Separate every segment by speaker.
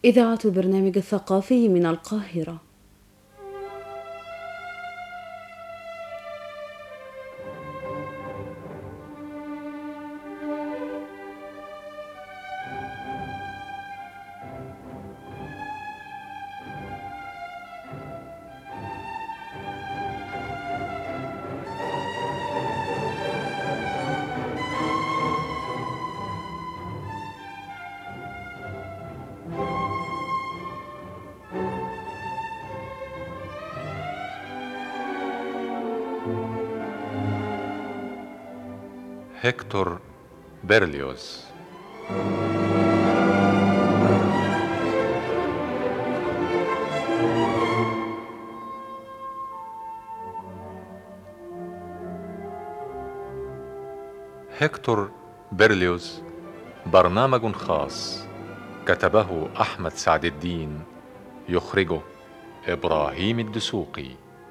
Speaker 1: إذاعة البرنامج الثقافي من القاهرة.
Speaker 2: هيكتور بيرليوز. هيكتور بيرليوز برنامج خاص كتبه أحمد سعد الدين، يخرجه إبراهيم الدسوقي.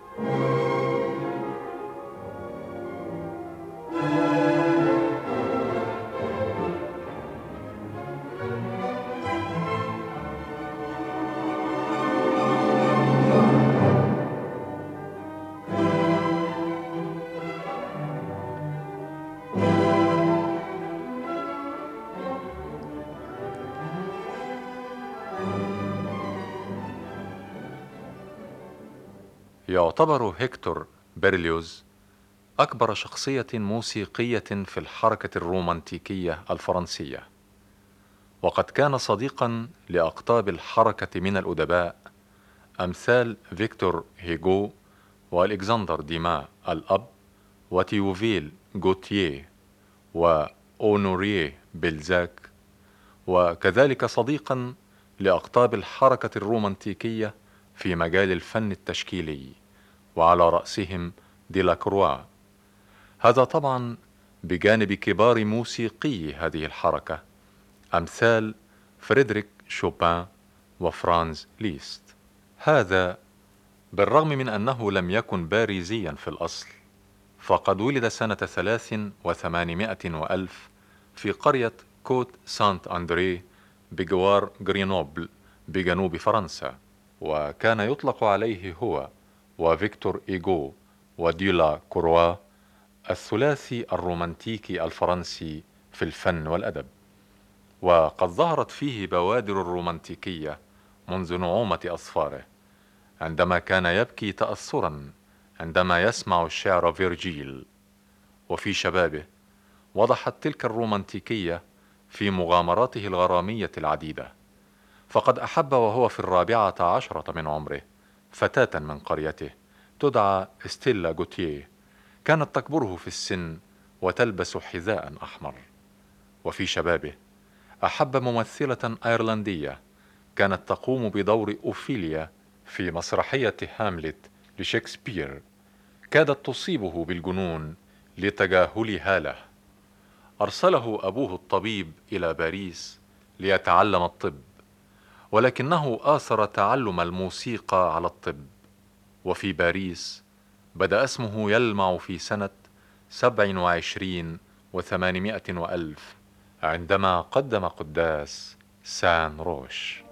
Speaker 2: يعتبر هيكتور بيرليوز أكبر شخصية موسيقية في الحركة الرومانتيكية الفرنسية، وقد كان صديقا لأقطاب الحركة من الأدباء أمثال فيكتور هيغو وألكسندر ديما الأب وتيوفيل غوتيه وأونوريه بلزاك، وكذلك صديقا لأقطاب الحركة الرومانتيكية في مجال الفن التشكيلي، وعلى رأسهم ديلاكروا. هذا طبعا بجانب كبار موسيقي هذه الحركة أمثال فريدريك شوبان وفرانز ليست. هذا بالرغم من أنه لم يكن باريزيا في الأصل، فقد ولد سنة 8300 وألف في قرية كوت سانت أندري بجوار غرينوبل بجنوب فرنسا، وكان يطلق عليه هو وفيكتور إيغو وديلا كوروا الثلاثي الرومانتيكي الفرنسي في الفن والأدب. وقد ظهرت فيه بوادر الرومانتيكية منذ نعومة أظفاره، عندما كان يبكي تأثرا عندما يسمع الشعر فيرجيل. وفي شبابه وضحت تلك الرومانتيكية في مغامراته الغرامية العديدة، فقد أحب وهو في 14 من عمره فتاة من قريته تدعى ستيلا غوتيه، كانت تكبره في السن وتلبس حذاء أحمر. وفي شبابه أحب ممثلة أيرلندية كانت تقوم بدور أوفيليا في مسرحية هاملت لشكسبير، كادت تصيبه بالجنون لتجاهلها له. أرسله أبوه الطبيب إلى باريس ليتعلم الطب، ولكنه آثر تعلم الموسيقى على الطب. وفي باريس بدأ اسمه يلمع في سنة 27 و800 وألف عندما قدم قداس سان روش.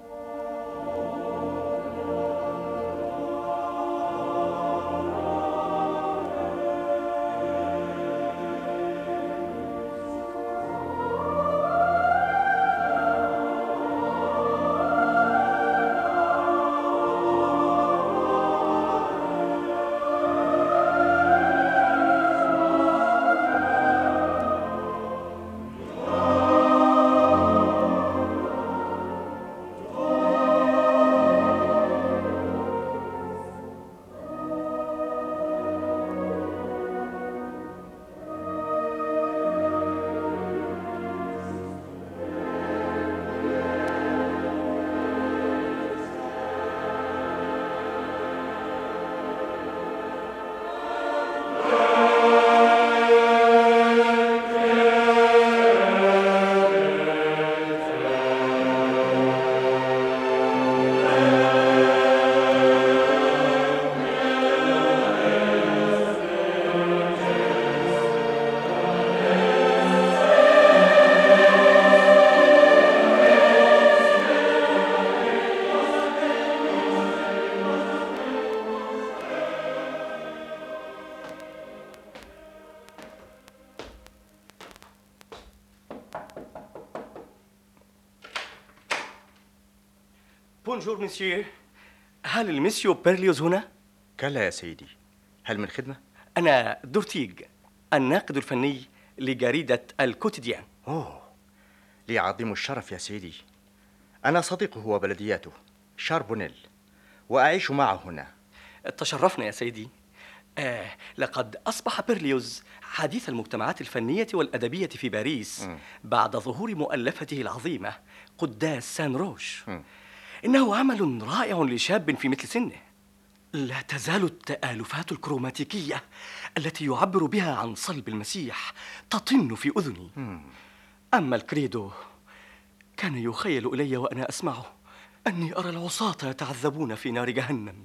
Speaker 3: بونجور مسيو، هل المسيو بيرليوز هنا؟
Speaker 4: كلا يا سيدي، هل من خدمة؟
Speaker 3: أنا دورتيج، الناقد الفني لجريدة الكوتيديان.
Speaker 4: أوه، لي عظيم الشرف يا سيدي. أنا صديقه وبلدياته شاربونيل، وأعيش معه هنا.
Speaker 3: تشرفنا يا سيدي. لقد أصبح بيرليوز حديث المجتمعات الفنية والأدبية في باريس بعد ظهور مؤلفته العظيمة قداس سان روش. إنه عمل رائع لشاب في مثل سنه. لا تزال التآلفات الكروماتيكية التي يعبر بها عن صلب المسيح تطن في أذني. أما الكريدو كان يخيل إلي وأنا أسمعه أني أرى العصاة يتعذبون في نار جهنم.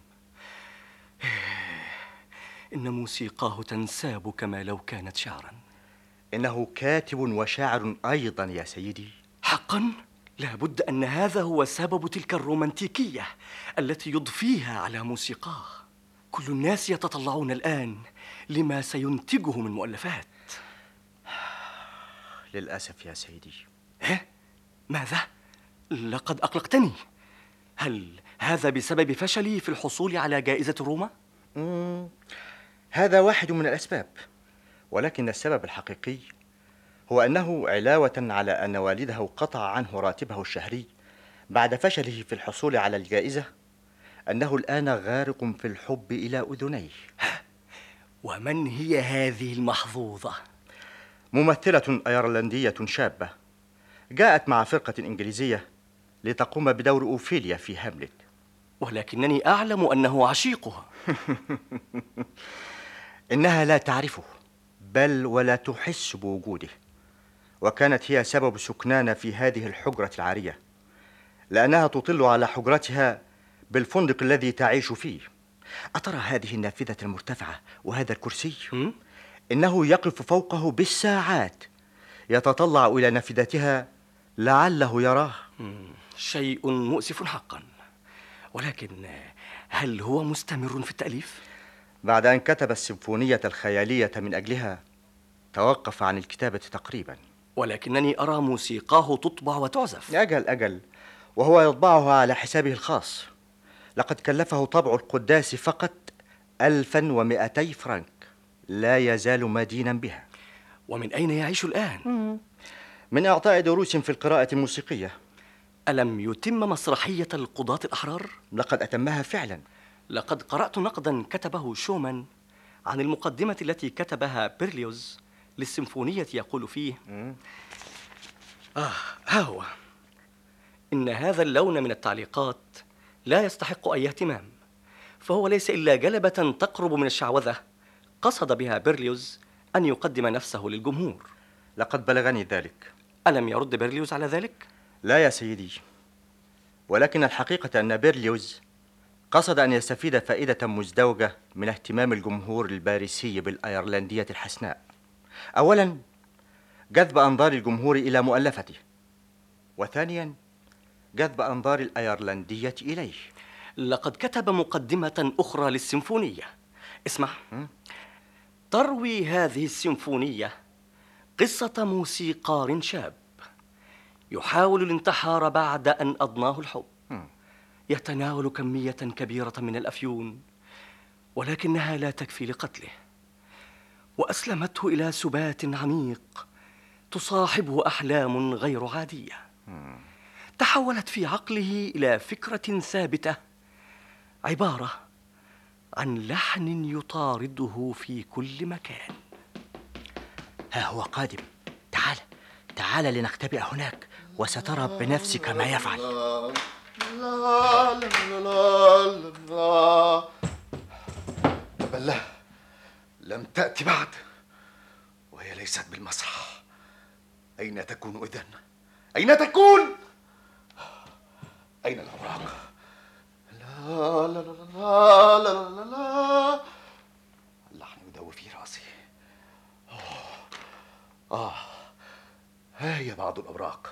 Speaker 3: إن موسيقاه تنساب كما لو كانت شعرا.
Speaker 4: إنه كاتب وشاعر أيضا يا سيدي.
Speaker 3: حقا؟ لابد أن هذا هو سبب تلك الرومانتيكية التي يضفيها على موسيقاه. كل الناس يتطلعون الآن لما سينتجه من مؤلفات.
Speaker 4: للأسف يا سيدي.
Speaker 3: ماذا؟ لقد أقلقتني. هل هذا بسبب فشلي في الحصول على جائزة روما؟
Speaker 4: هذا واحد من الأسباب، ولكن السبب الحقيقي هو أنه علاوة على أن والده قطع عنه راتبه الشهري بعد فشله في الحصول على الجائزة، أنه الآن غارق في الحب إلى أذنيه.
Speaker 3: ومن هي هذه المحظوظة؟
Speaker 4: ممثلة أيرلندية شابة جاءت مع فرقة إنجليزية لتقوم بدور أوفيليا في هاملت.
Speaker 3: ولكنني أعلم أنه عشيقها.
Speaker 4: إنها لا تعرفه بل ولا تحس بوجوده، وكانت هي سبب سكنانا في هذه الحجرة العارية، لأنها تطل على حجرتها بالفندق الذي تعيش فيه. أترى هذه النافذة المرتفعة وهذا الكرسي؟ إنه يقف فوقه بالساعات يتطلع إلى نافذتها لعله يراه.
Speaker 3: شيء مؤسف حقا. ولكن هل هو مستمر في التأليف؟
Speaker 4: بعد أن كتب السيمفونية الخيالية من أجلها توقف عن الكتابة تقريبا.
Speaker 3: ولكنني أرى موسيقاه تطبع وتعزف.
Speaker 4: أجل، وهو يطبعها على حسابه الخاص. لقد كلفه طبع القداس فقط 1200 فرنك. لا يزال مدينا بها.
Speaker 3: ومن أين يعيش الآن؟
Speaker 4: من إعطاء دروس في القراءة الموسيقية.
Speaker 3: ألم يتم مسرحية القضاة الأحرار؟
Speaker 4: لقد أتمها فعلا.
Speaker 3: لقد قرأت نقدا كتبه شومان عن المقدمة التي كتبها بيرليوز للسيمفونية، يقول فيه ها هو: إن هذا اللون من التعليقات لا يستحق أي اهتمام، فهو ليس إلا جلبة تقرب من الشعوذة قصد بها بيرليوز أن يقدم نفسه للجمهور.
Speaker 4: لقد بلغني ذلك.
Speaker 3: ألم يرد بيرليوز على ذلك؟
Speaker 4: لا يا سيدي، ولكن الحقيقة أن بيرليوز قصد أن يستفيد فائدة مزدوجة من اهتمام الجمهور الباريسي بالأيرلندية الحسناء. أولا، جذب أنظار الجمهور إلى مؤلفته، وثانيا جذب أنظار الأيرلندية إليه.
Speaker 3: لقد كتب مقدمة أخرى للسيمفونية. اسمع. تروي هذه السيمفونية قصة موسيقار شاب يحاول الانتحار بعد أن أضناه الحب. يتناول كمية كبيرة من الأفيون، ولكنها لا تكفي لقتله، وأسلمته إلى سبات عميق تصاحبه أحلام غير عادية. تحولت في عقله إلى فكرة ثابتة، عبارة عن لحن يطارده في كل مكان.
Speaker 4: ها هو قادم. تعال لنختبئ هناك وسترى بنفسك ما يفعل.
Speaker 5: بل لا، لم تأتي بعد، وهي ليست بالمسرح. أين تكون إذن؟ أين تكون؟ أين الأوراق؟ لا لا لا لا لا لا لا، اللحن يدوي في رأسي. ها هي بعض الأوراق.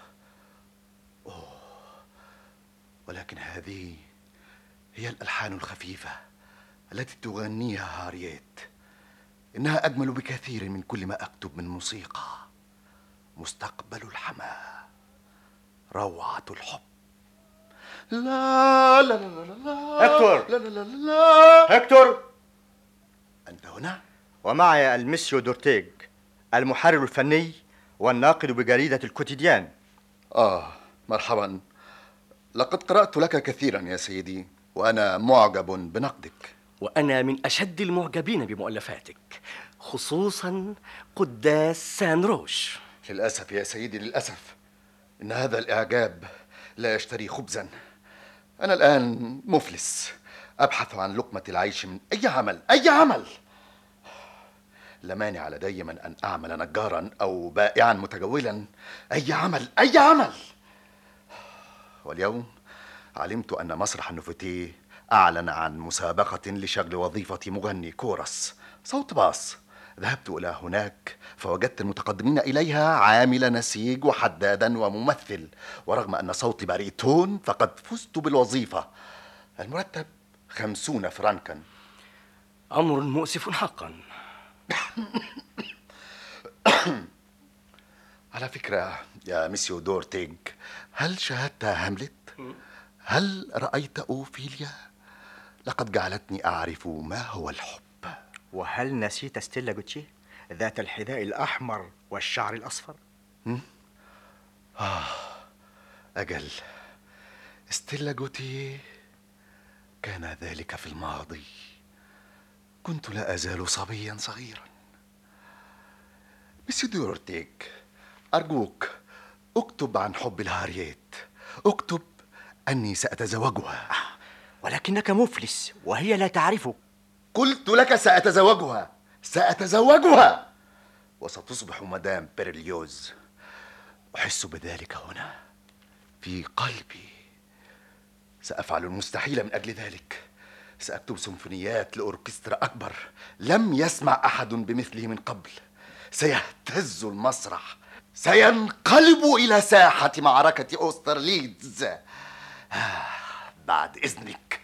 Speaker 5: ولكن هذه هي الألحان الخفيفة التي تغنيها هارييت. إنها أجمل بكثير من كل ما أكتب من موسيقى. مستقبل الحماة، روعة الحب، لا لا لا لا لا.
Speaker 4: هكتور!
Speaker 5: لا لا لا لا.
Speaker 4: هكتور!
Speaker 5: أنت هنا؟
Speaker 4: ومعي المسيو دورتيغ، المحرر الفني والناقد بجريدة الكوتيديان.
Speaker 5: مرحبا. لقد قرأت لك كثيرا يا سيدي، وأنا معجب بنقدك.
Speaker 3: وأنا من أشد المعجبين بمؤلفاتك، خصوصا قداس سان روش.
Speaker 5: للأسف يا سيدي، للأسف إن هذا الإعجاب لا يشتري خبزا. أنا الآن مفلس، أبحث عن لقمة العيش من أي عمل، أي عمل. لا مانع لدي من أن أعمل نجارا أو بائعا متجولا، أي عمل، أي عمل. واليوم علمت أن مسرح النوفيتيه أعلن عن مسابقة لشغل وظيفة مغني كورس صوت باص. ذهبت إلى هناك فوجدت المتقدمين إليها عامل نسيج وحدادا وممثل، ورغم أن صوتي باريتون فقد فزت بالوظيفة. المرتب 50 فرنكا.
Speaker 3: أمر مؤسف حقا.
Speaker 5: على فكرة يا مسيو دورتيغ، هل شاهدت هاملت؟ هل رأيت أوفيليا؟ لقد جعلتني أعرف ما هو الحب.
Speaker 4: وهل نسيت ستيلا جوتشي ذات الحذاء الأحمر والشعر الأصفر؟
Speaker 5: أجل، ستيلا جوتي كان ذلك في الماضي. كنت لا أزال صبيا صغيرا. مسيو دورتيغ، أرجوك اكتب عن حب الهارييت، اكتب أني سأتزوجها.
Speaker 4: ولكنك مفلس وهي لا تعرفك.
Speaker 5: قلت لك سأتزوجها، سأتزوجها، وستصبح مدام بيرليوز. أحس بذلك هنا في قلبي. سأفعل المستحيل من أجل ذلك. سأكتب سيمفونيات لأوركسترا أكبر لم يسمع أحد بمثله من قبل. سيهتز المسرح، سينقلب إلى ساحة معركة أوسترليتز. بعد إذنك.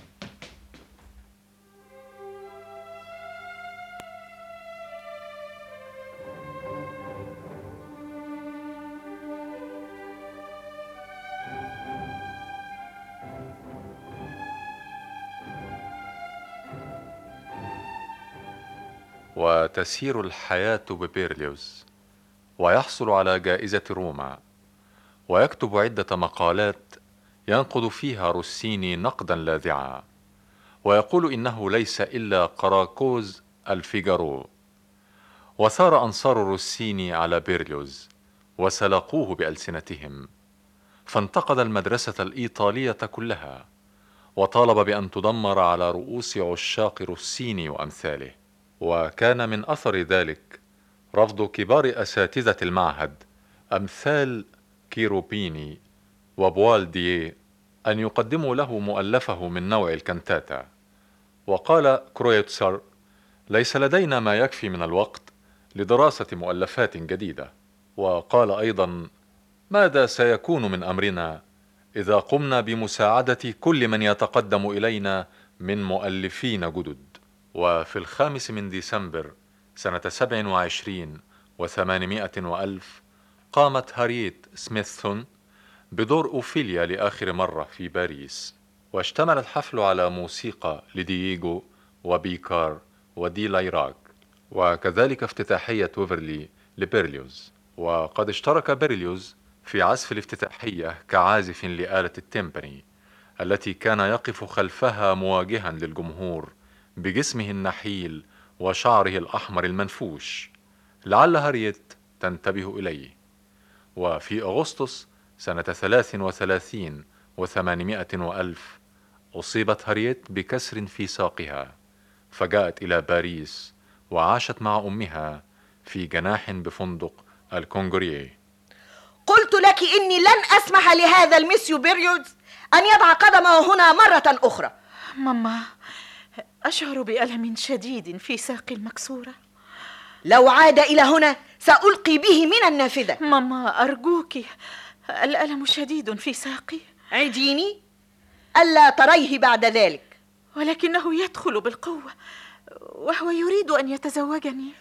Speaker 2: وتسير الحياة ببيرليوز، ويحصل على جائزة روما، ويكتب عدة مقالات ينقد فيها روسيني نقدا لاذعا، ويقول إنه ليس إلا قراكوز الفيجارو. وثار أنصار روسيني على بيرليوز وسلقوه بألسنتهم، فانتقد المدرسة الإيطالية كلها، وطالب بأن تدمر على رؤوس عشاق روسيني وأمثاله. وكان من أثر ذلك رفض كبار أساتذة المعهد أمثال كيروبيني وبوالدييه أن يقدموا له مؤلفه من نوع الكانتاتا. وقال كرويتسر: ليس لدينا ما يكفي من الوقت لدراسة مؤلفات جديدة. وقال أيضا: ماذا سيكون من أمرنا إذا قمنا بمساعدة كل من يتقدم إلينا من مؤلفين جدد؟ وفي 5 ديسمبر سنة 27 و800 وألف قامت هارييت سميثسون بدور أوفيليا لآخر مرة في باريس، واشتمل الحفل على موسيقى لدييغو وبيكار ودي لايراك، وكذلك افتتاحية ويفرلي لبيرليوز. وقد اشترك بيرليوز في عزف الافتتاحية كعازف لآلة التيمباني التي كان يقف خلفها مواجها للجمهور بجسمه النحيل وشعره الأحمر المنفوش، لعل هارييت تنتبه إليه. وفي أغسطس سنة 33 و800 وألف أصيبت هارييت بكسر في ساقها، فجاءت إلى باريس وعاشت مع أمها في جناح بفندق الكونغوريه.
Speaker 6: قلت لك إني لن أسمح لهذا المسيو بيريوز أن يضع قدمه هنا مرة أخرى.
Speaker 7: ماما، أشعر بألم شديد في ساقي المكسورة.
Speaker 6: لو عاد إلى هنا سألقي به من النافذة.
Speaker 7: ماما أرجوك، الألم شديد في ساقي.
Speaker 6: عديني ألا تريه بعد ذلك.
Speaker 7: ولكنه يدخل بالقوة وهو يريد أن يتزوجني.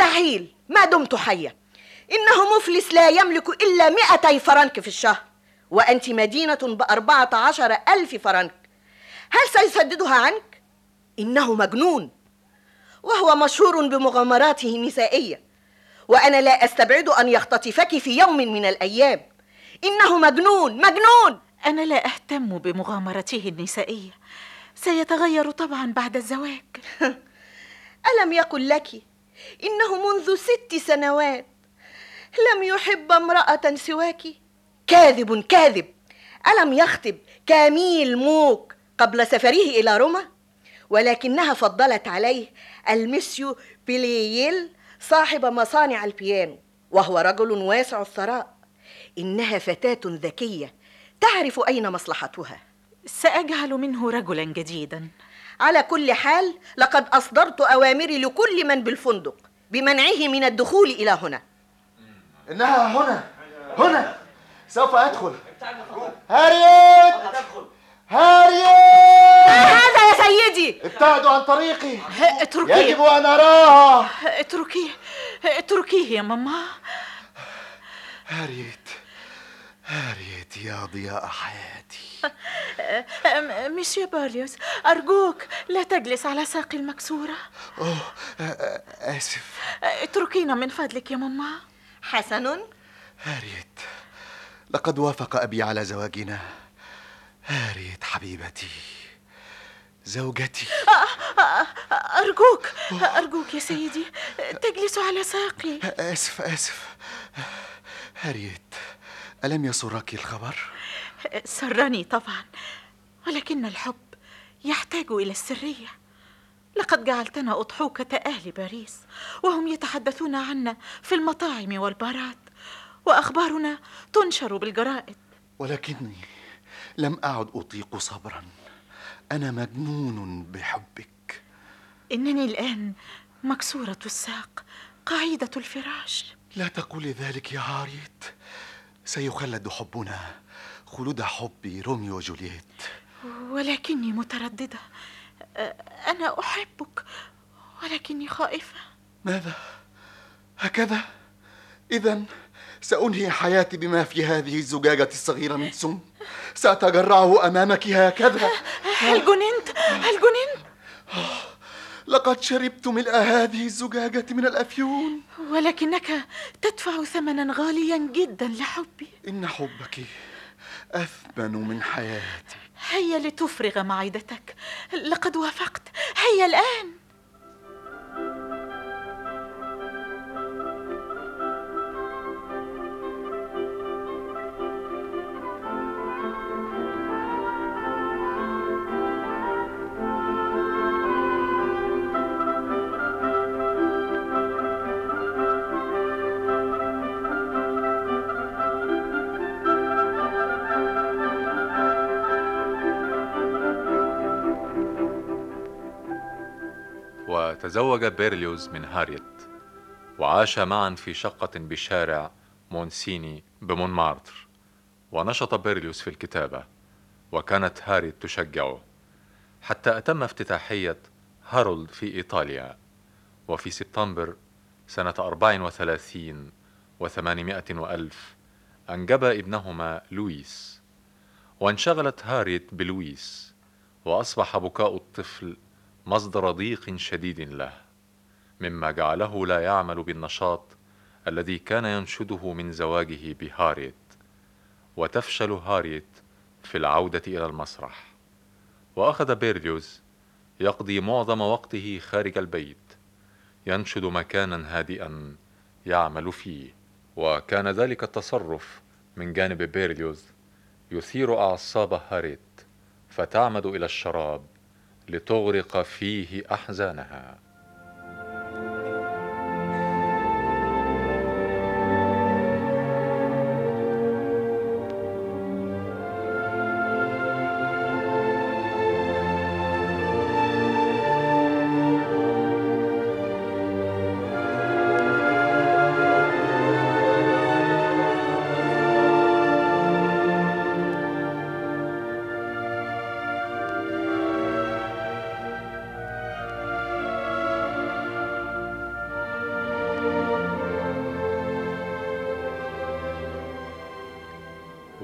Speaker 6: مستحيل ما دمت حية. إنه مفلس لا يملك إلا 200 فرنك في الشهر، وأنت مدينة ب14,000 فرنك. هل سيسددها عنك؟ إنه مجنون، وهو مشهور بمغامراته النسائية، وأنا لا أستبعد أن يختطفك في يوم من الأيام. إنه مجنون مجنون.
Speaker 7: أنا لا أهتم بمغامرته النسائية، سيتغير طبعا بعد الزواج.
Speaker 6: ألم يقل لك إنه منذ 6 سنوات لم يحب امرأة سواك؟ كاذب كاذب. ألم يخطب كاميل موك قبل سفره إلى روما؟ ولكنها فضلت عليه المسيو بلييل صاحب مصانع البيانو، وهو رجل واسع الثراء. إنها فتاة ذكية تعرف أين مصلحتها.
Speaker 7: سأجعل منه رجلا جديدا.
Speaker 6: على كل حال لقد أصدرت أوامري لكل من بالفندق بمنعه من الدخول إلى هنا.
Speaker 5: إنها هنا سوف أدخل. هاريت هاريت،
Speaker 6: ما هذا يا سيدي؟
Speaker 5: ابتعدوا عن طريقي،
Speaker 7: اتركيه.
Speaker 5: يجب أن أراها.
Speaker 7: اتركيه يا ماما.
Speaker 5: هاريت يا ضياء حياتي.
Speaker 7: مسيو بيرليوز، أرجوك لا تجلس على ساقي المكسورة.
Speaker 5: آسف.
Speaker 7: اتركينا من فضلك يا ماما.
Speaker 6: حسن.
Speaker 5: هاريت، لقد وافق أبي على زواجنا. هاريت حبيبتي، زوجتي.
Speaker 7: أرجوك يا سيدي، تجلس على ساقي.
Speaker 5: آسف. هاريت، ألم يسرك الخبر؟
Speaker 7: سرني طبعا، ولكن الحب يحتاج إلى السرية. لقد جعلتنا أضحوكة أهل باريس، وهم يتحدثون عنا في المطاعم والبارات، وأخبارنا تنشر بالجرائد.
Speaker 5: ولكني لم أعد أطيق صبرا. أنا مجنون بحبك.
Speaker 7: إنني الآن مكسورة الساق، قاعدة الفراش.
Speaker 5: لا تقولي ذلك يا هاريت، سيخلد حبنا خلود حب روميو وجولييت.
Speaker 7: ولكني مترددة. أنا أحبك، ولكني خائفة.
Speaker 5: ماذا؟ هكذا؟ إذن سأنهي حياتي بما في هذه الزجاجة الصغيرة من سم. سأتجرعه أمامك هكذا.
Speaker 7: هل جننت؟
Speaker 5: لقد شربت ملء هذه الزجاجة من الأفيون.
Speaker 7: ولكنك تدفع ثمنا غاليا جدا لحبي.
Speaker 5: إن حبك أثمن من حياتي.
Speaker 7: هيا لتفرغ معدتك، لقد وافقت. هيا الآن.
Speaker 2: وتزوج بيرليوز من هاريت، وعاش معا في شقة بشارع مونسيني بمونمارتر. ونشط بيرليوز في الكتابة، وكانت هاريت تشجعه، حتى أتم افتتاحية هارولد في إيطاليا. وفي سبتمبر سنة 34 و800 وألف أنجب ابنهما لويس. وانشغلت هاريت بلويس، وأصبح بكاء الطفل مصدر ضيق شديد له، مما جعله لا يعمل بالنشاط الذي كان ينشده من زواجه بهاريت. وتفشل هاريت في العودة إلى المسرح، وأخذ بيرليوز يقضي معظم وقته خارج البيت، ينشد مكانا هادئا يعمل فيه. وكان ذلك التصرف من جانب بيرليوز يثير أعصاب هاريت، فتعمد إلى الشراب لتغرق فيه أحزانها.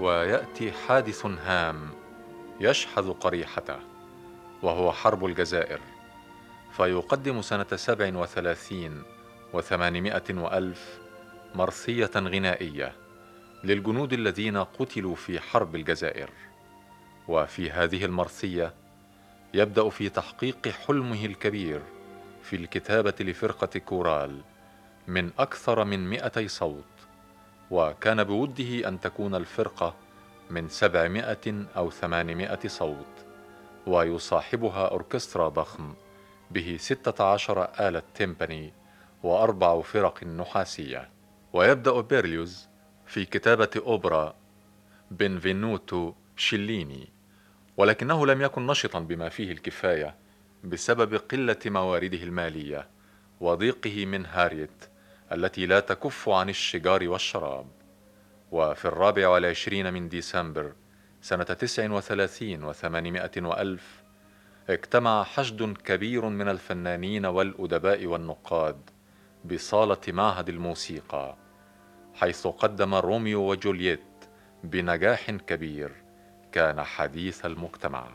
Speaker 2: ويأتي حادث هام يشحذ قريحته، وهو حرب الجزائر. فيقدم سنة 37 و800 وألف مرثية غنائية للجنود الذين قتلوا في حرب الجزائر. وفي هذه المرثية يبدأ في تحقيق حلمه الكبير في الكتابة لفرقة كورال من أكثر من 200 صوت، وكان بوده أن تكون الفرقة من 700 أو 800 صوت، ويصاحبها أوركسترا ضخم به 16 آلة تيمباني و4 فرق نحاسية. ويبدأ بيرليوز في كتابة أوبرا بنفينوتو شيليني، ولكنه لم يكن نشطا بما فيه الكفاية بسبب قلة موارده المالية وضيقه من هاريت التي لا تكف عن الشجار والشراب. وفي 24 من ديسمبر سنة 39 و800 وألف اجتمع حشد كبير من الفنانين والأدباء والنقاد بصالة معهد الموسيقى، حيث قدم روميو وجولييت بنجاح كبير كان حديث المجتمع.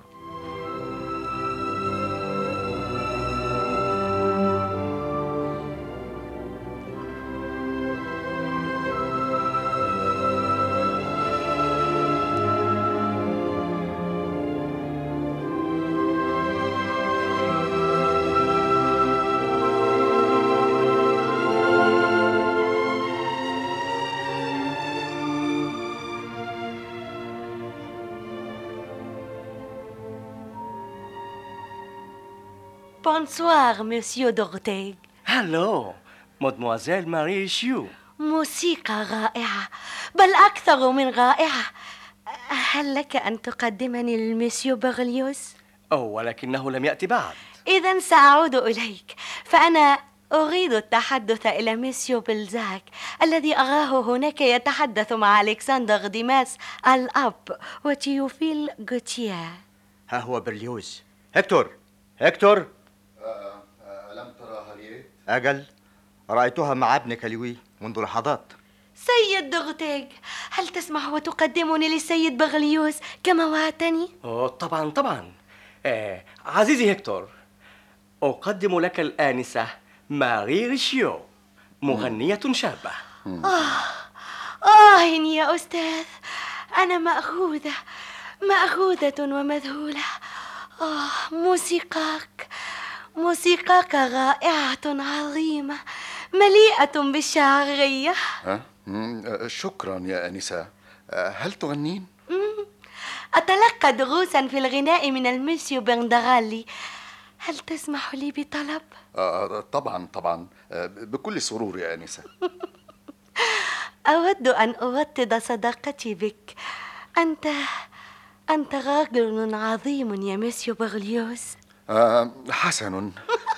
Speaker 6: بونسوار مسيو دورتيغ.
Speaker 3: هالو مادموازيل ماري شيو.
Speaker 6: موسيقى رائعة، بل أكثر من رائعة. هل لك أن تقدمني للمسيو بيرليوز؟
Speaker 3: ولكنه لم يأتي بعد.
Speaker 6: إذن سأعود إليك، فأنا أريد التحدث إلى مسيو بلزاك الذي أراه هناك يتحدث مع ألكسندر ديماس الأب وتيوفيل غوتييه.
Speaker 4: ها هو برليوز. هكتور، هكتور.
Speaker 5: ألم ترى هارييت؟
Speaker 4: أجل، رأيتها مع ابنك لوي منذ لحظات.
Speaker 6: سيد دورتيغ، هل تسمح وتقدمني للسيد بغليوس كما وعدتني؟
Speaker 3: طبعا طبعا. عزيزي هكتور، أقدم لك الآنسة ماري ريشيو، مغنية شابة.
Speaker 6: يا أستاذ، أنا مأخوذة ومذهولة. موسيقاك رائعة عظيمة، مليئة بالشعرية.
Speaker 5: شكرا يا آنسة. هل تغنين؟
Speaker 6: أتلقى دروسا في الغناء من المسيو بندغالي. هل تسمح لي بطلب؟
Speaker 5: طبعا طبعا، بكل سرور يا آنسة.
Speaker 6: أود أن أوطد صداقتي بك. أنت رجل عظيم يا مسيو بغليوس.
Speaker 5: حسن.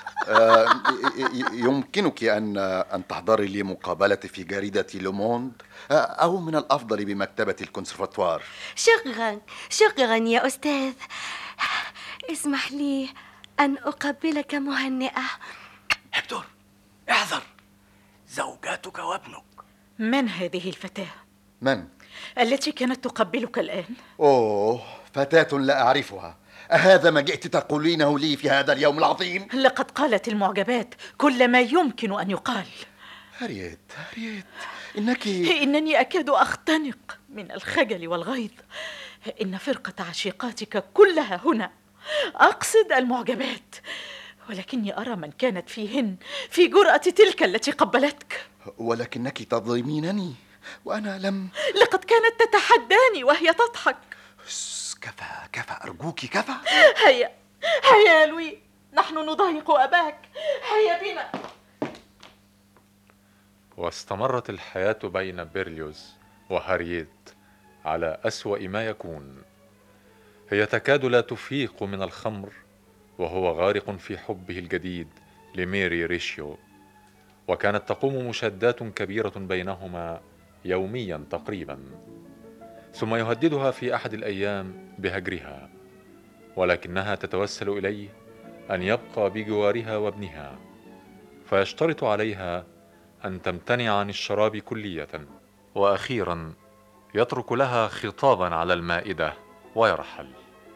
Speaker 5: يمكنك أن تحضري لي مقابلة في جريدة لوموند، أو من الأفضل بمكتبة الكونسرفاتوار.
Speaker 6: شكرا يا أستاذ. اسمح لي أن أقبلك مهنئة.
Speaker 3: هكتور، احذر، زوجاتك وابنك.
Speaker 7: من هذه الفتاة؟
Speaker 5: من؟
Speaker 7: التي كانت تقبلك الآن.
Speaker 5: فتاة لا أعرفها. أهذا ما جئت تقولينه لي في هذا اليوم العظيم؟
Speaker 7: لقد قالت المعجبات كل ما يمكن أن يقال.
Speaker 5: هارييت، إنك...
Speaker 7: إنني أكاد أختنق من الخجل والغيظ. إن فرقة عشيقاتك كلها هنا، أقصد المعجبات، ولكني أرى من كانت فيهن في جرأة تلك التي قبلتك.
Speaker 5: ولكنك تظلمينني وأنا لم...
Speaker 7: لقد كانت تتحداني وهي تضحك.
Speaker 5: كفى أرجوك، كفى.
Speaker 7: هيا يا لوي، نحن نضايق أباك، هيا بنا.
Speaker 2: واستمرت الحياة بين بيرليوز وهارييت على أسوأ ما يكون. هي تكاد لا تفيق من الخمر، وهو غارق في حبه الجديد لميري ريشيو، وكانت تقوم مشادات كبيرة بينهما يوميا تقريبا، ثم يهددها في أحد الأيام بهجرها، ولكنها تتوسل إليه أن يبقى بجوارها وابنها، فيشترط عليها أن تمتنع عن الشراب كلية. وأخيرا يترك لها خطابا على المائدة ويرحل.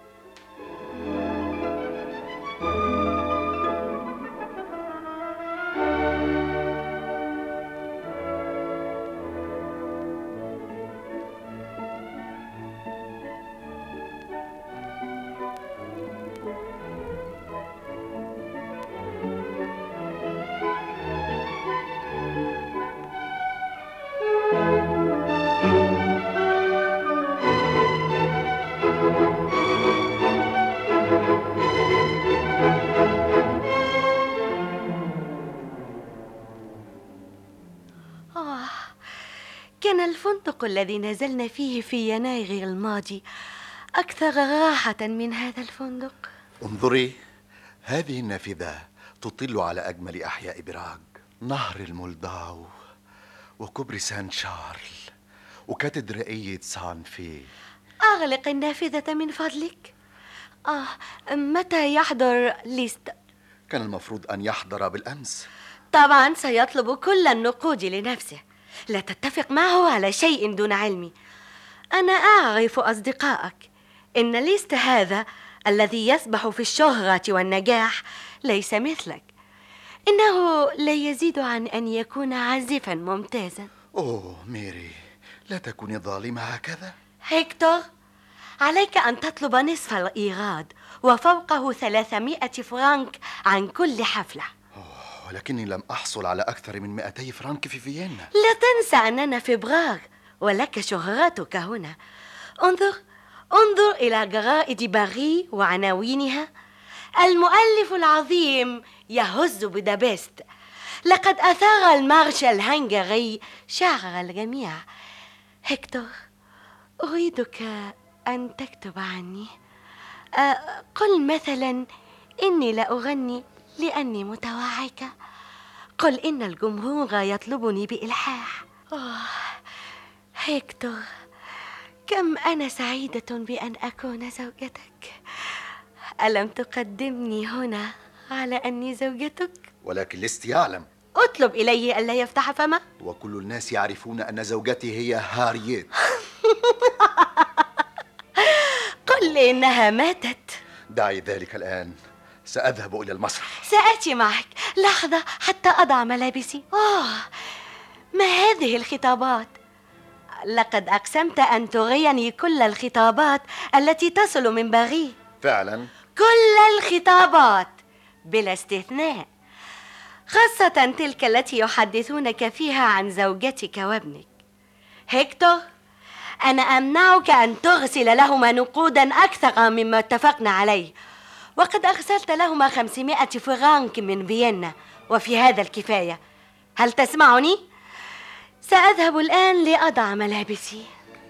Speaker 6: كان الفندق الذي نزلنا فيه في يناير الماضي أكثر راحة من هذا الفندق.
Speaker 5: انظري، هذه النافذة تطل على أجمل أحياء براغ، نهر المولداو وكوبري سان شارل وكاتدرائية سان في.
Speaker 6: أغلق النافذة من فضلك. متى يحضر ليست؟
Speaker 5: كان المفروض أن يحضر بالأمس.
Speaker 6: طبعا سيطلب كل النقود لنفسه، لا تتفق معه على شيء دون علمي. أنا أعرف أصدقائك، إن ليست هذا الذي يسبح في الشهرة والنجاح ليس مثلك. إنه لا يزيد عن أن يكون عازفا ممتازا.
Speaker 5: أوه ميري، لا تكوني ظالمة هكذا.
Speaker 6: هيكتور، عليك أن تطلب نصف الإيراد وفوقه 300 فرنك عن كل حفلة.
Speaker 5: ولكني لم أحصل على أكثر من 200 فرنك في فيينا.
Speaker 6: لا تنسى أننا في براغ ولك شهرتك هنا. انظر إلى جرائد باريس وعناوينها. المؤلف العظيم يهز بودابست. لقد أثار المارش الهنغاري شعر الجميع. هيكتور، أريدك أن تكتب عني. قل مثلا إني لا أغني لأني متوعكة. قل إن الجمهور يطلبني بإلحاح. هيكتور، كم أنا سعيدة بأن أكون زوجتك. ألم تقدمني هنا على أني زوجتك؟
Speaker 5: ولكن لست يعلم.
Speaker 6: أطلب إليه ألا يفتح فمه.
Speaker 5: وكل الناس يعرفون أن زوجتي هي هارييت.
Speaker 6: قل لي إنها ماتت.
Speaker 5: دعي ذلك الآن، سأذهب إلى المسرح.
Speaker 6: سآتي معك. لحظة حتى أضع ملابسي. ما هذه الخطابات؟ لقد أقسمت أن تغيني كل الخطابات التي تصل من باريس.
Speaker 5: فعلا؟
Speaker 6: كل الخطابات بلا استثناء، خاصة تلك التي يحدثونك فيها عن زوجتك وابنك. هيكتور، أنا أمنعك أن تغسل لهما نقودا أكثر مما اتفقنا عليه، وقد أرسلت لهما 500 فرنك من فيينا، وفي هذا الكفاية. هل تسمعني؟ سأذهب الآن لأضع ملابسي.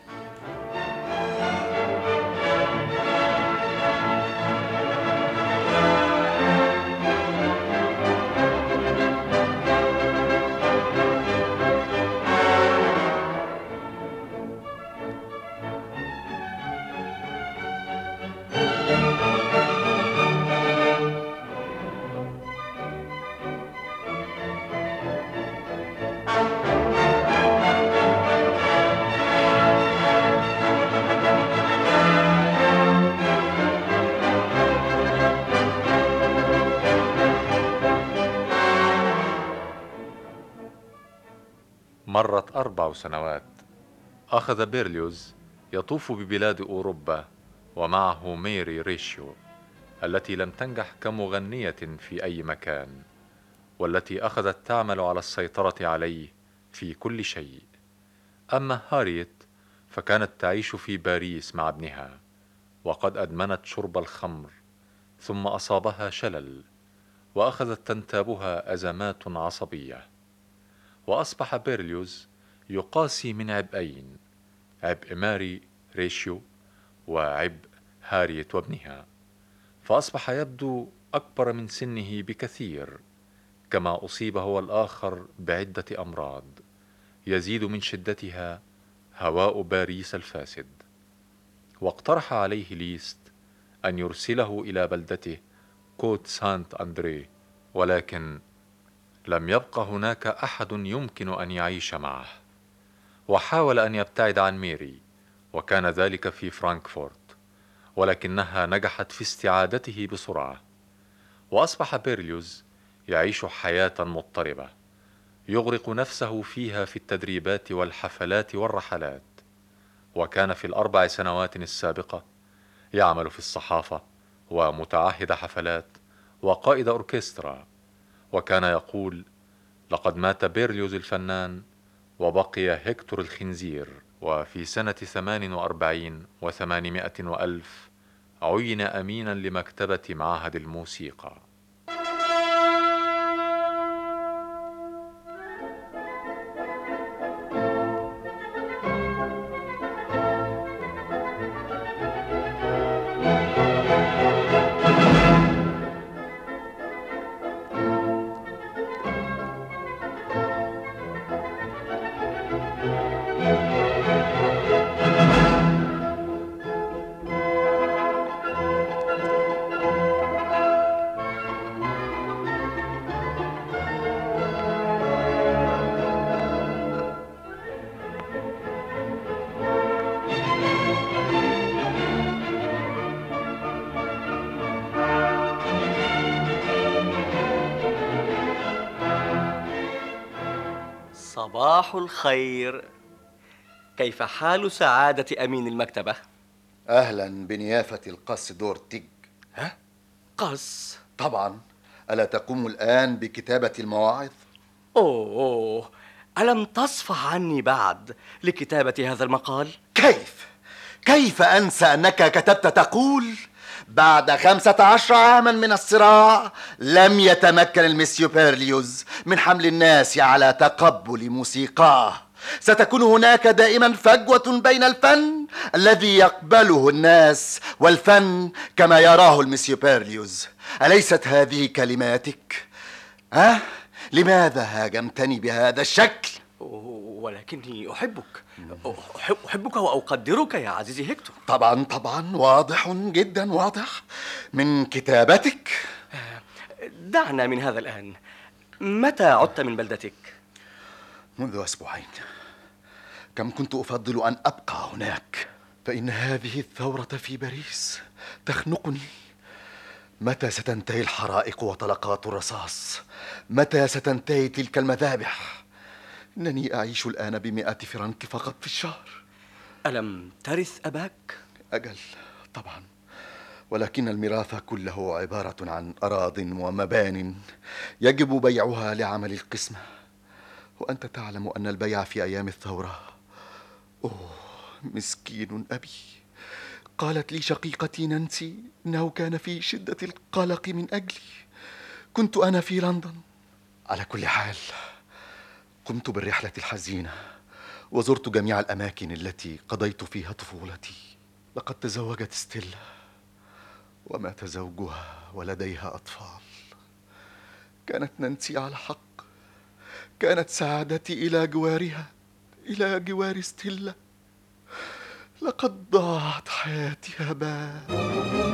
Speaker 2: مرت 4 سنوات. أخذ بيرليوز يطوف ببلاد أوروبا ومعه ميري ريشيو، التي لم تنجح كمغنية في أي مكان، والتي أخذت تعمل على السيطرة عليه في كل شيء. أما هاريت فكانت تعيش في باريس مع ابنها، وقد أدمنت شرب الخمر، ثم أصابها شلل، وأخذت تنتابها أزمات عصبية. وأصبح بيرليوز يقاسي من عبئين: عبء ماري ريشيو وعبء هاريت وابنها، فأصبح يبدو أكبر من سنه بكثير، كما أصيب هو الآخر بعدة أمراض يزيد من شدتها هواء باريس الفاسد. واقترح عليه ليست أن يرسله إلى بلدته كوت سانت أندري، ولكن لم يبق هناك أحد يمكن أن يعيش معه، وحاول أن يبتعد عن ميري، وكان ذلك في فرانكفورت، ولكنها نجحت في استعادته بسرعة. وأصبح بيرليوز يعيش حياة مضطربة يغرق نفسه فيها في التدريبات والحفلات والرحلات. وكان في ال4 سنوات السابقة يعمل في الصحافة ومتعهد حفلات وقائد أوركسترا. وكان يقول: لقد مات بيرليوز الفنان وبقي هكتور الخنزير. وفي سنة 48 و800 وألف عين أمينا لمكتبة معهد الموسيقى.
Speaker 3: صباح الخير. كيف حال سعادة أمين المكتبة؟
Speaker 5: أهلا بنيافة القس دورتيج.
Speaker 3: قص؟
Speaker 5: طبعا. ألا تقوم الآن بكتابة المواعظ؟
Speaker 3: أوه، ألم تصفح عني بعد لكتابة هذا المقال؟
Speaker 5: كيف أنسى أنك كتبت تقول: بعد 15 عاما من الصراع لم يتمكن المسيو بيرليوز من حمل الناس على تقبل موسيقاه. ستكون هناك دائما فجوة بين الفن الذي يقبله الناس والفن كما يراه المسيو بيرليوز. أليست هذه كلماتك؟ لماذا هاجمتني بهذا الشكل؟
Speaker 3: ولكني أحبك. أحبك وأقدرك يا عزيزي هكتور.
Speaker 5: طبعا، واضح جدا، واضح من كتابتك.
Speaker 3: دعنا من هذا الآن. متى عدت من بلدتك؟
Speaker 5: منذ أسبوعين. كم كنت أفضل أن أبقى هناك، فإن هذه الثورة في باريس تخنقني. متى ستنتهي الحرائق وطلقات الرصاص؟ متى ستنتهي تلك المذابح؟ إنني أعيش الآن ب100 فرنك فقط في الشهر.
Speaker 3: ألم ترث أباك؟
Speaker 5: أجل، طبعا، ولكن الميراث كله عبارة عن أراضٍ ومبان يجب بيعها لعمل القسمة، وأنت تعلم أن البيع في أيام الثورة. مسكين أبي. قالت لي شقيقتي نانسي إنه كان في شدة القلق من أجلي. كنت أنا في لندن. على كل حال، قمت بالرحلة الحزينة وزرت جميع الأماكن التي قضيت فيها طفولتي. لقد تزوجت ستيلا ومات زوجها ولديها أطفال. كانت نانسي على حق. كانت سعادتي إلى جوارها، إلى جوار ستيلا. لقد ضاعت حياتي هباء.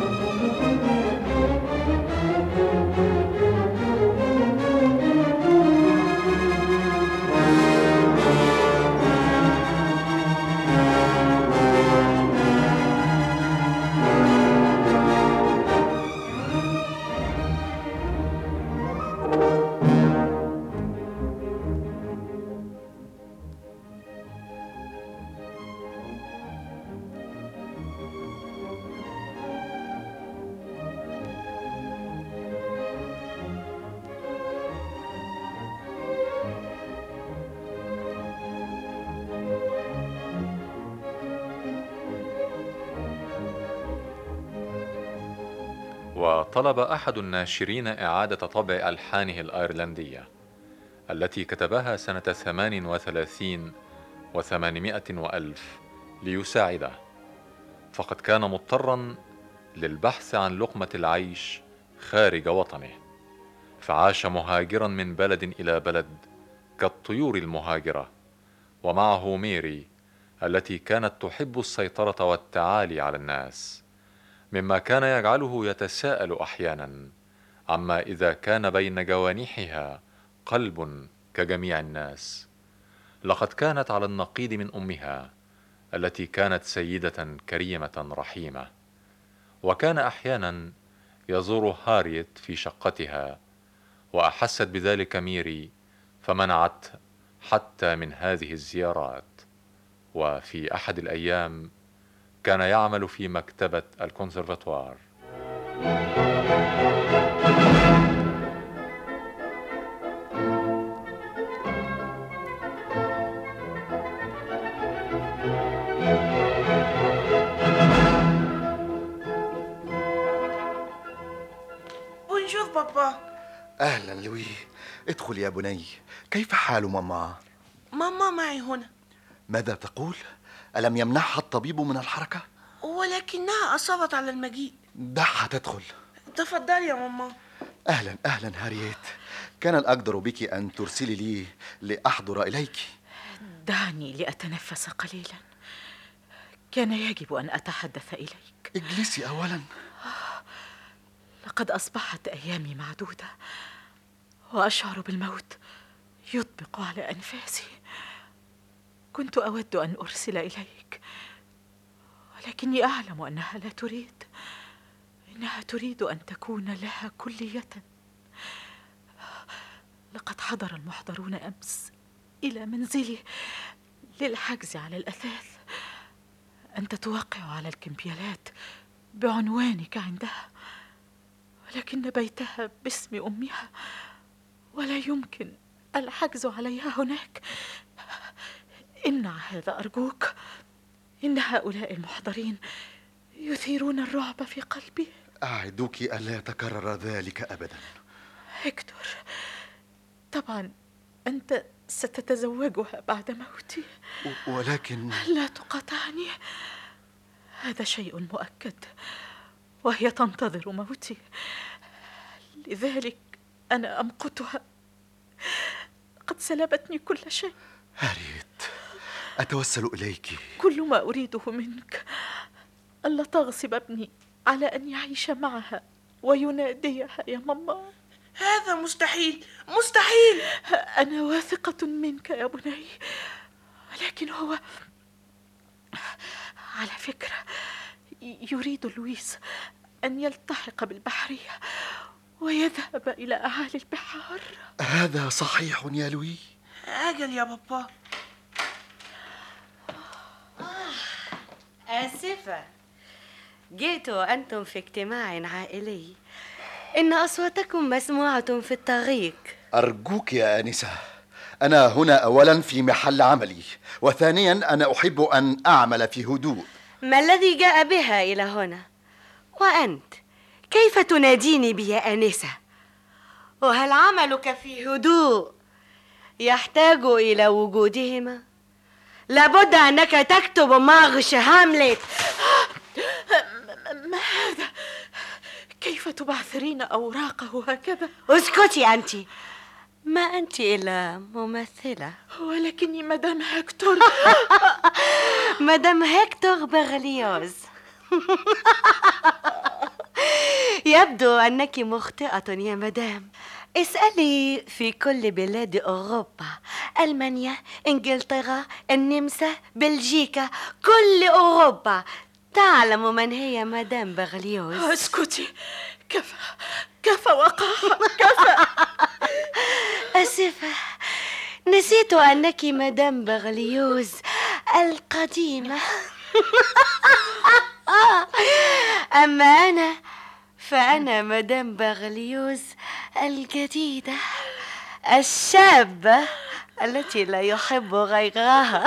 Speaker 2: وطلب أحد الناشرين إعادة طبع ألحانه الأيرلندية التي كتبها سنة 38 و800 وألف ليساعده، فقد كان مضطرا للبحث عن لقمة العيش خارج وطنه، فعاش مهاجرا من بلد إلى بلد كالطيور المهاجرة، ومعه ميري التي كانت تحب السيطرة والتعالي على الناس، مما كان يجعله يتساءل أحيانا عما إذا كان بين جوانحها قلب كجميع الناس. لقد كانت على النقيض من أمها التي كانت سيدة كريمة رحيمة. وكان أحيانا يزور هاريت في شقتها، وأحست بذلك ميري فمنعته حتى من هذه الزيارات. وفي أحد الأيام كان يعمل في مكتبة الكونسرفاتوار.
Speaker 8: بونجور بابا.
Speaker 5: أهلا لوي، ادخل يا بني. كيف حال ماما؟
Speaker 8: ماما معي هنا.
Speaker 5: ماذا تقول؟ ألم يمنعها الطبيب من الحركة؟
Speaker 8: ولكنها أصرت على المجيء.
Speaker 5: دعها تدخل.
Speaker 8: تفضلي يا ماما.
Speaker 5: أهلا أهلا هاريت، كان الأقدر بك أن ترسلي لي لأحضر إليك.
Speaker 7: دعني لأتنفس قليلا، كان يجب أن أتحدث إليك.
Speaker 5: اجلسي أولا.
Speaker 7: لقد أصبحت أيامي معدودة وأشعر بالموت يطبق على أنفاسي. كنت أود أن أرسل إليك، ولكني أعلم أنها لا تريد. إنها تريد أن تكون لها كلية. لقد حضر المحضرون أمس إلى منزلي للحجز على الأثاث. أنت توقع على الكمبيالات بعنوانك عندها، ولكن بيتها باسم أمها، ولا يمكن الحجز عليها هناك. امنع هذا أرجوك، إن هؤلاء المحضرين يثيرون الرعب في قلبي.
Speaker 5: أعدك ألا يتكرر ذلك أبدا.
Speaker 7: هكتور، طبعا أنت ستتزوجها بعد موتي،
Speaker 5: ولكن
Speaker 7: لا تقاطعني، هذا شيء مؤكد، وهي تنتظر موتي، لذلك أنا أمقتها. قد سلبتني كل شيء.
Speaker 5: هاريت، أتوسل إليك.
Speaker 7: كل ما أريده منك ألا تغصب ابني على أن يعيش معها ويناديها يا ماما.
Speaker 8: هذا مستحيل مستحيل.
Speaker 7: أنا واثقة منك يا بني، ولكن هو على فكرة يريد لويس أن يلتحق بالبحرية ويذهب إلى أعالي البحار.
Speaker 5: هذا صحيح يا لوي؟
Speaker 8: أجل يا بابا.
Speaker 9: آسفة، جئت وأنتم في اجتماع عائلي. إن أصواتكم مسموعة في الطريق.
Speaker 5: أرجوك يا آنسة، أنا هنا أولا في محل عملي، وثانيا أنا أحب أن أعمل في هدوء.
Speaker 9: ما الذي جاء بها إلى هنا؟ وأنت كيف تناديني بي يا آنسة؟ وهل عملك في هدوء يحتاج إلى وجودهما؟ لابد أنك تكتب مارش هاملت.
Speaker 7: ما هذا؟ كيف تبعثرين أوراقه هكذا؟
Speaker 9: اسكتي أنت، ما أنت إلا ممثلة.
Speaker 7: ولكني مدام هكتور.
Speaker 9: مدام هكتور برليوز. يبدو أنك مخطئة يا مدام. اسألي في كل بلاد أوروبا، ألمانيا، إنجلترا، النمسا، بلجيكا، كل أوروبا تعلم من هي مدام برليوز.
Speaker 7: اسكتي، كفى وقاحة، كفى.
Speaker 9: أسفة، نسيت أنك مدام برليوز القديمة. أما أنا فأنا مدام برليوز الجديدة، الشابة التي لا يحب غيرها.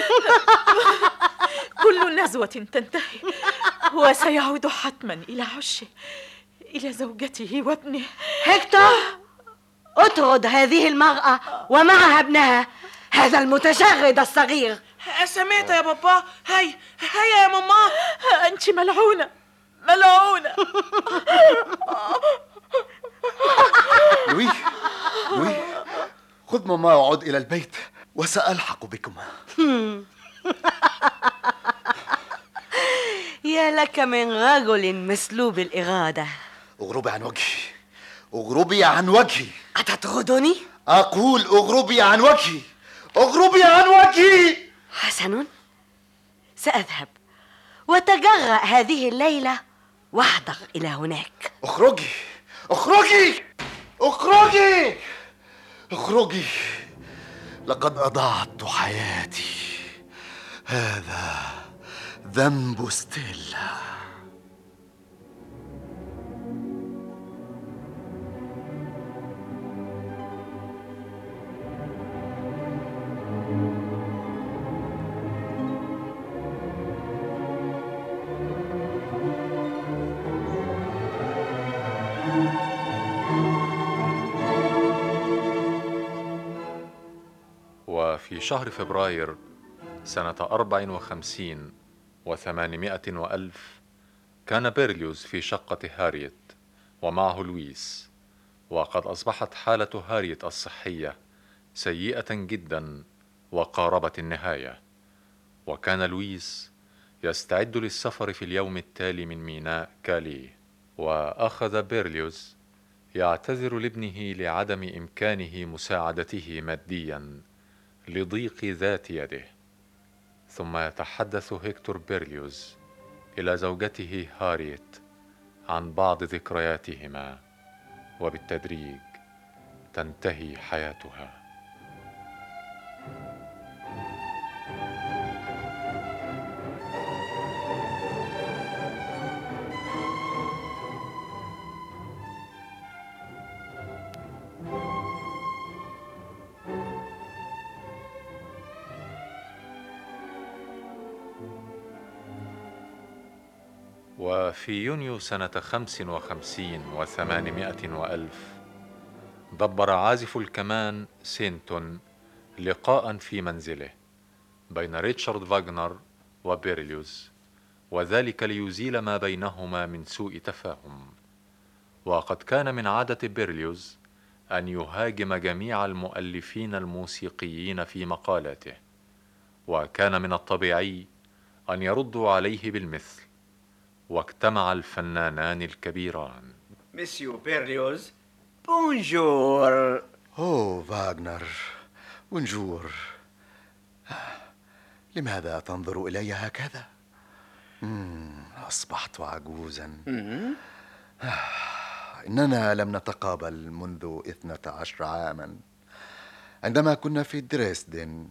Speaker 7: كل نزوة تنتهي وسيعود حتما إلى عشه، إلى زوجته وابنه.
Speaker 9: هكتور، اطرد هذه المرأة ومعها ابنها، هذا المتشرد الصغير.
Speaker 8: سمعت يا بابا؟ هيا يا ماما.
Speaker 7: أنت ملعونة ملعونة.
Speaker 5: لوي، خذ ماما وعد إلى البيت وسألحق بكم.
Speaker 9: يا لك من رجل مسلوب الإرادة.
Speaker 5: اغربي عن وجهي، اغربي عن وجهي.
Speaker 9: أتطردني؟
Speaker 5: أقول اغربي عن وجهي، اغربي عن وجهي.
Speaker 9: حسن، سأذهب وتجرأ هذه الليلة واحضر إلى هناك.
Speaker 5: اخرجي اخرجي اخرجي اخرجي، لقد أضعت حياتي، هذا ذنب ستيلا.
Speaker 2: وفي شهر فبراير سنة 54 و800 وألف كان بيرليوز في شقة هاريت ومعه لويس، وقد أصبحت حالة هاريت الصحية سيئة جدا وقاربت النهاية، وكان لويس يستعد للسفر في اليوم التالي من ميناء كاليه. وأخذ بيرليوز يعتذر لابنه لعدم إمكانه مساعدته ماديا لضيق ذات يده، ثم يتحدث هيكتور بيرليوز إلى زوجته هاريت عن بعض ذكرياتهما، وبالتدريج تنتهي حياتها. وفي يونيو سنة 55 و800 وألف دبر عازف الكمان سينتون لقاء في منزله بين ريتشارد فاغنر وبيرليوز، وذلك ليزيل ما بينهما من سوء تفاهم. وقد كان من عادة بيرليوز أن يهاجم جميع المؤلفين الموسيقيين في مقالاته، وكان من الطبيعي أن يردوا عليه بالمثل. واجتمع الفنانان الكبيران.
Speaker 10: مسيو بيرليوز، بونجور.
Speaker 5: أوه فاغنر، بونجور. لماذا تنظر إلي هكذا؟ أصبحت عجوزا. إننا لم نتقابل منذ 12 عاما عندما كنا في دريسدن،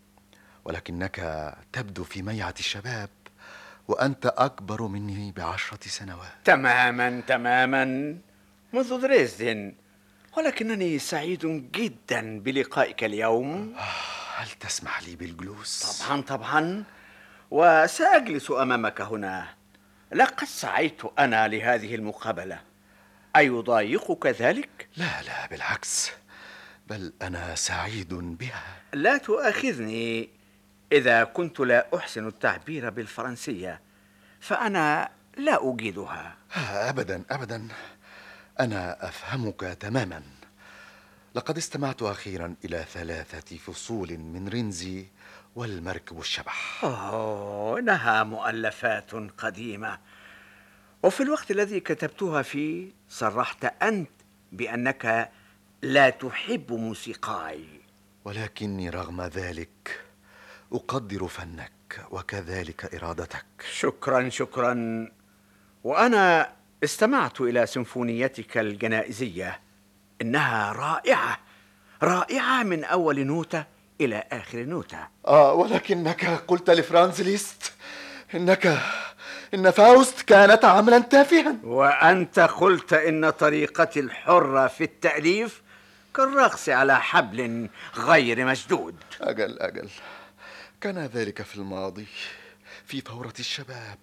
Speaker 5: ولكنك تبدو في ميعة الشباب وأنت أكبر مني ب10 سنوات.
Speaker 10: تماما منذ دريسدن، ولكنني سعيد جدا بلقائك اليوم.
Speaker 5: هل تسمح لي بالجلوس؟
Speaker 10: طبعا، وسأجلس أمامك هنا. لقد سعيت أنا لهذه المقابلة. أيضايقك ذلك؟
Speaker 5: لا بالعكس، بل أنا سعيد بها.
Speaker 10: لا تؤاخذني إذا كنت لا أحسن التعبير بالفرنسية، فأنا لا أجيدها.
Speaker 5: أبدا، أنا أفهمك تماما. لقد استمعت أخيرا إلى 3 فصول من رينزي والمركب والشبح.
Speaker 10: إنها مؤلفات قديمة، وفي الوقت الذي كتبتها فيه صرحت أنت بأنك لا تحب موسيقاي.
Speaker 5: ولكني رغم ذلك أقدر فنك وكذلك إرادتك.
Speaker 10: شكرا. وأنا استمعت إلى سيمفونيتك الجنائزية، إنها رائعة من أول نوتة إلى آخر نوتة.
Speaker 5: ولكنك قلت لفرانز ليست إن فاوست كانت عملا تافها.
Speaker 10: وأنت قلت إن طريقتي الحرة في التأليف كالرقص على حبل غير مشدود.
Speaker 5: أجل، كان ذلك في الماضي، في فورة الشباب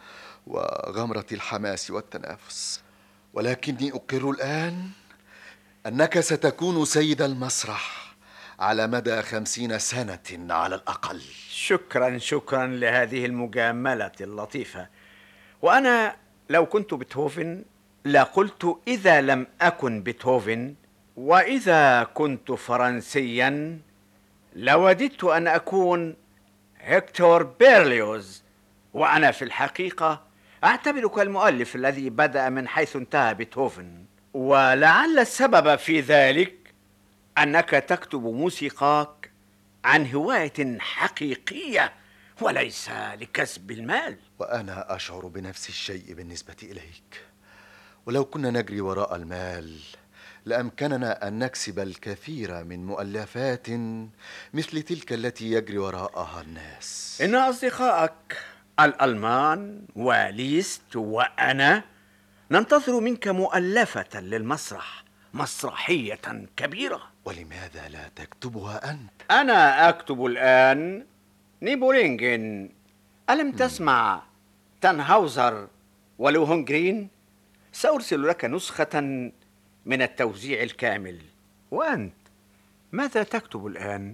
Speaker 5: وغمرة الحماس والتنافس. ولكني أقر الآن أنك ستكون سيد المسرح على مدى 50 سنة على الأقل.
Speaker 10: شكرا لهذه المجاملة اللطيفة. وأنا لو كنت بيتهوفن لقلت إذا لم أكن بيتهوفن، وإذا كنت فرنسيا لوددت أن أكون هيكتور بيرليوز. وأنا في الحقيقة أعتبرك المؤلف الذي بدأ من حيث انتهى بيتهوفن، ولعل السبب في ذلك أنك تكتب موسيقاك عن هواية حقيقية وليس لكسب المال.
Speaker 5: وأنا أشعر بنفس الشيء بالنسبة إليك. ولو كنا نجري وراء المال لأمكننا أن نكسب الكثير من مؤلفات مثل تلك التي يجري وراءها الناس.
Speaker 10: إن أصدقائك الألمان وليست وأنا ننتظر منك مؤلفة للمسرح، مسرحية كبيرة.
Speaker 5: ولماذا لا تكتبها أنت؟
Speaker 10: أنا أكتب الآن نيبولينجن. ألم تسمع تانهاوزر ولوهونجرين؟ سأرسل لك نسخة من التوزيع الكامل. وأنت ماذا تكتب الآن؟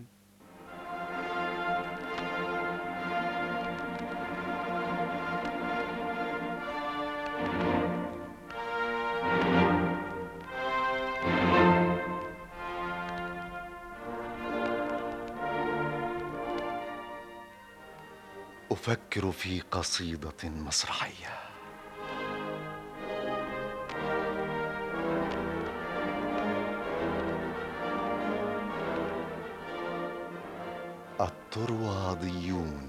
Speaker 5: أفكر في قصيدة مسرحية. الطرواديون.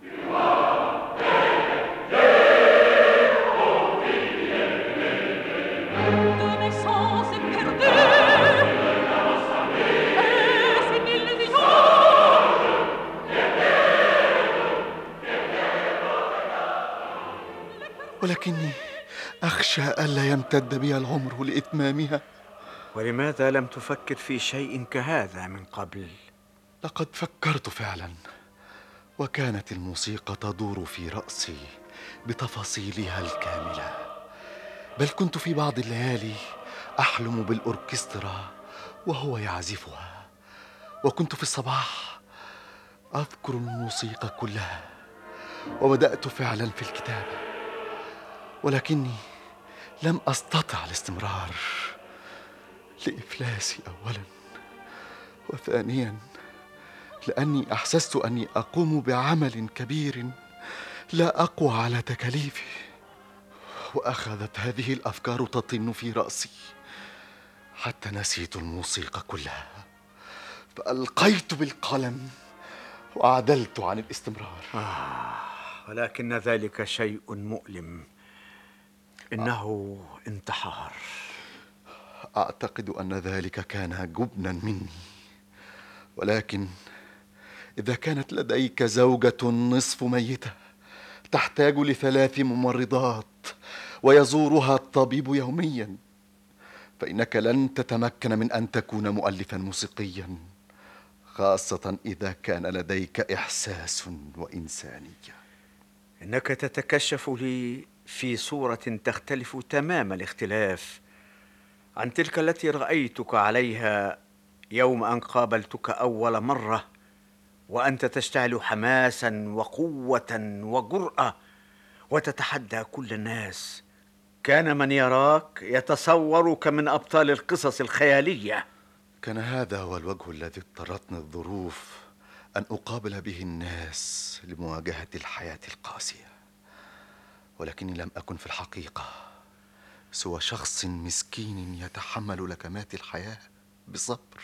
Speaker 5: ولكني أخشى ألا يمتد بي العمر لإتمامها.
Speaker 10: ولماذا لم تفكر في شيء كهذا من قبل؟
Speaker 5: لقد فكرت فعلا، وكانت الموسيقى تدور في رأسي بتفاصيلها الكاملة. بل كنت في بعض الليالي أحلم بالأوركسترا وهو يعزفها، وكنت في الصباح أذكر الموسيقى كلها. وبدأت فعلا في الكتابة، ولكني لم أستطع الاستمرار لإفلاسي أولا، وثانيا لأني أحسست أني أقوم بعمل كبير لا أقوى على تكاليفه. وأخذت هذه الأفكار تطن في رأسي حتى نسيت الموسيقى كلها، فألقيت بالقلم وعدلت عن الاستمرار.
Speaker 10: ولكن ذلك شيء مؤلم. إنه انتحار.
Speaker 5: أعتقد أن ذلك كان جبنا مني، ولكن إذا كانت لديك زوجة نصف ميتة تحتاج ل3 ممرضات ويزورها الطبيب يوميا، فإنك لن تتمكن من أن تكون مؤلفا موسيقيا، خاصة إذا كان لديك إحساس وإنسانية.
Speaker 10: إنك تتكشف لي في صورة تختلف تمام الاختلاف عن تلك التي رأيتك عليها يوم أن قابلتك أول مرة، وأنت تشتعل حماسا وقوة وجرأة وتتحدى كل الناس. كان من يراك يتصورك من أبطال القصص الخيالية.
Speaker 5: كان هذا هو الوجه الذي اضطرتني الظروف أن أقابل به الناس لمواجهة الحياة القاسية، ولكني لم أكن في الحقيقة سوى شخص مسكين يتحمل لكمات الحياة بصبر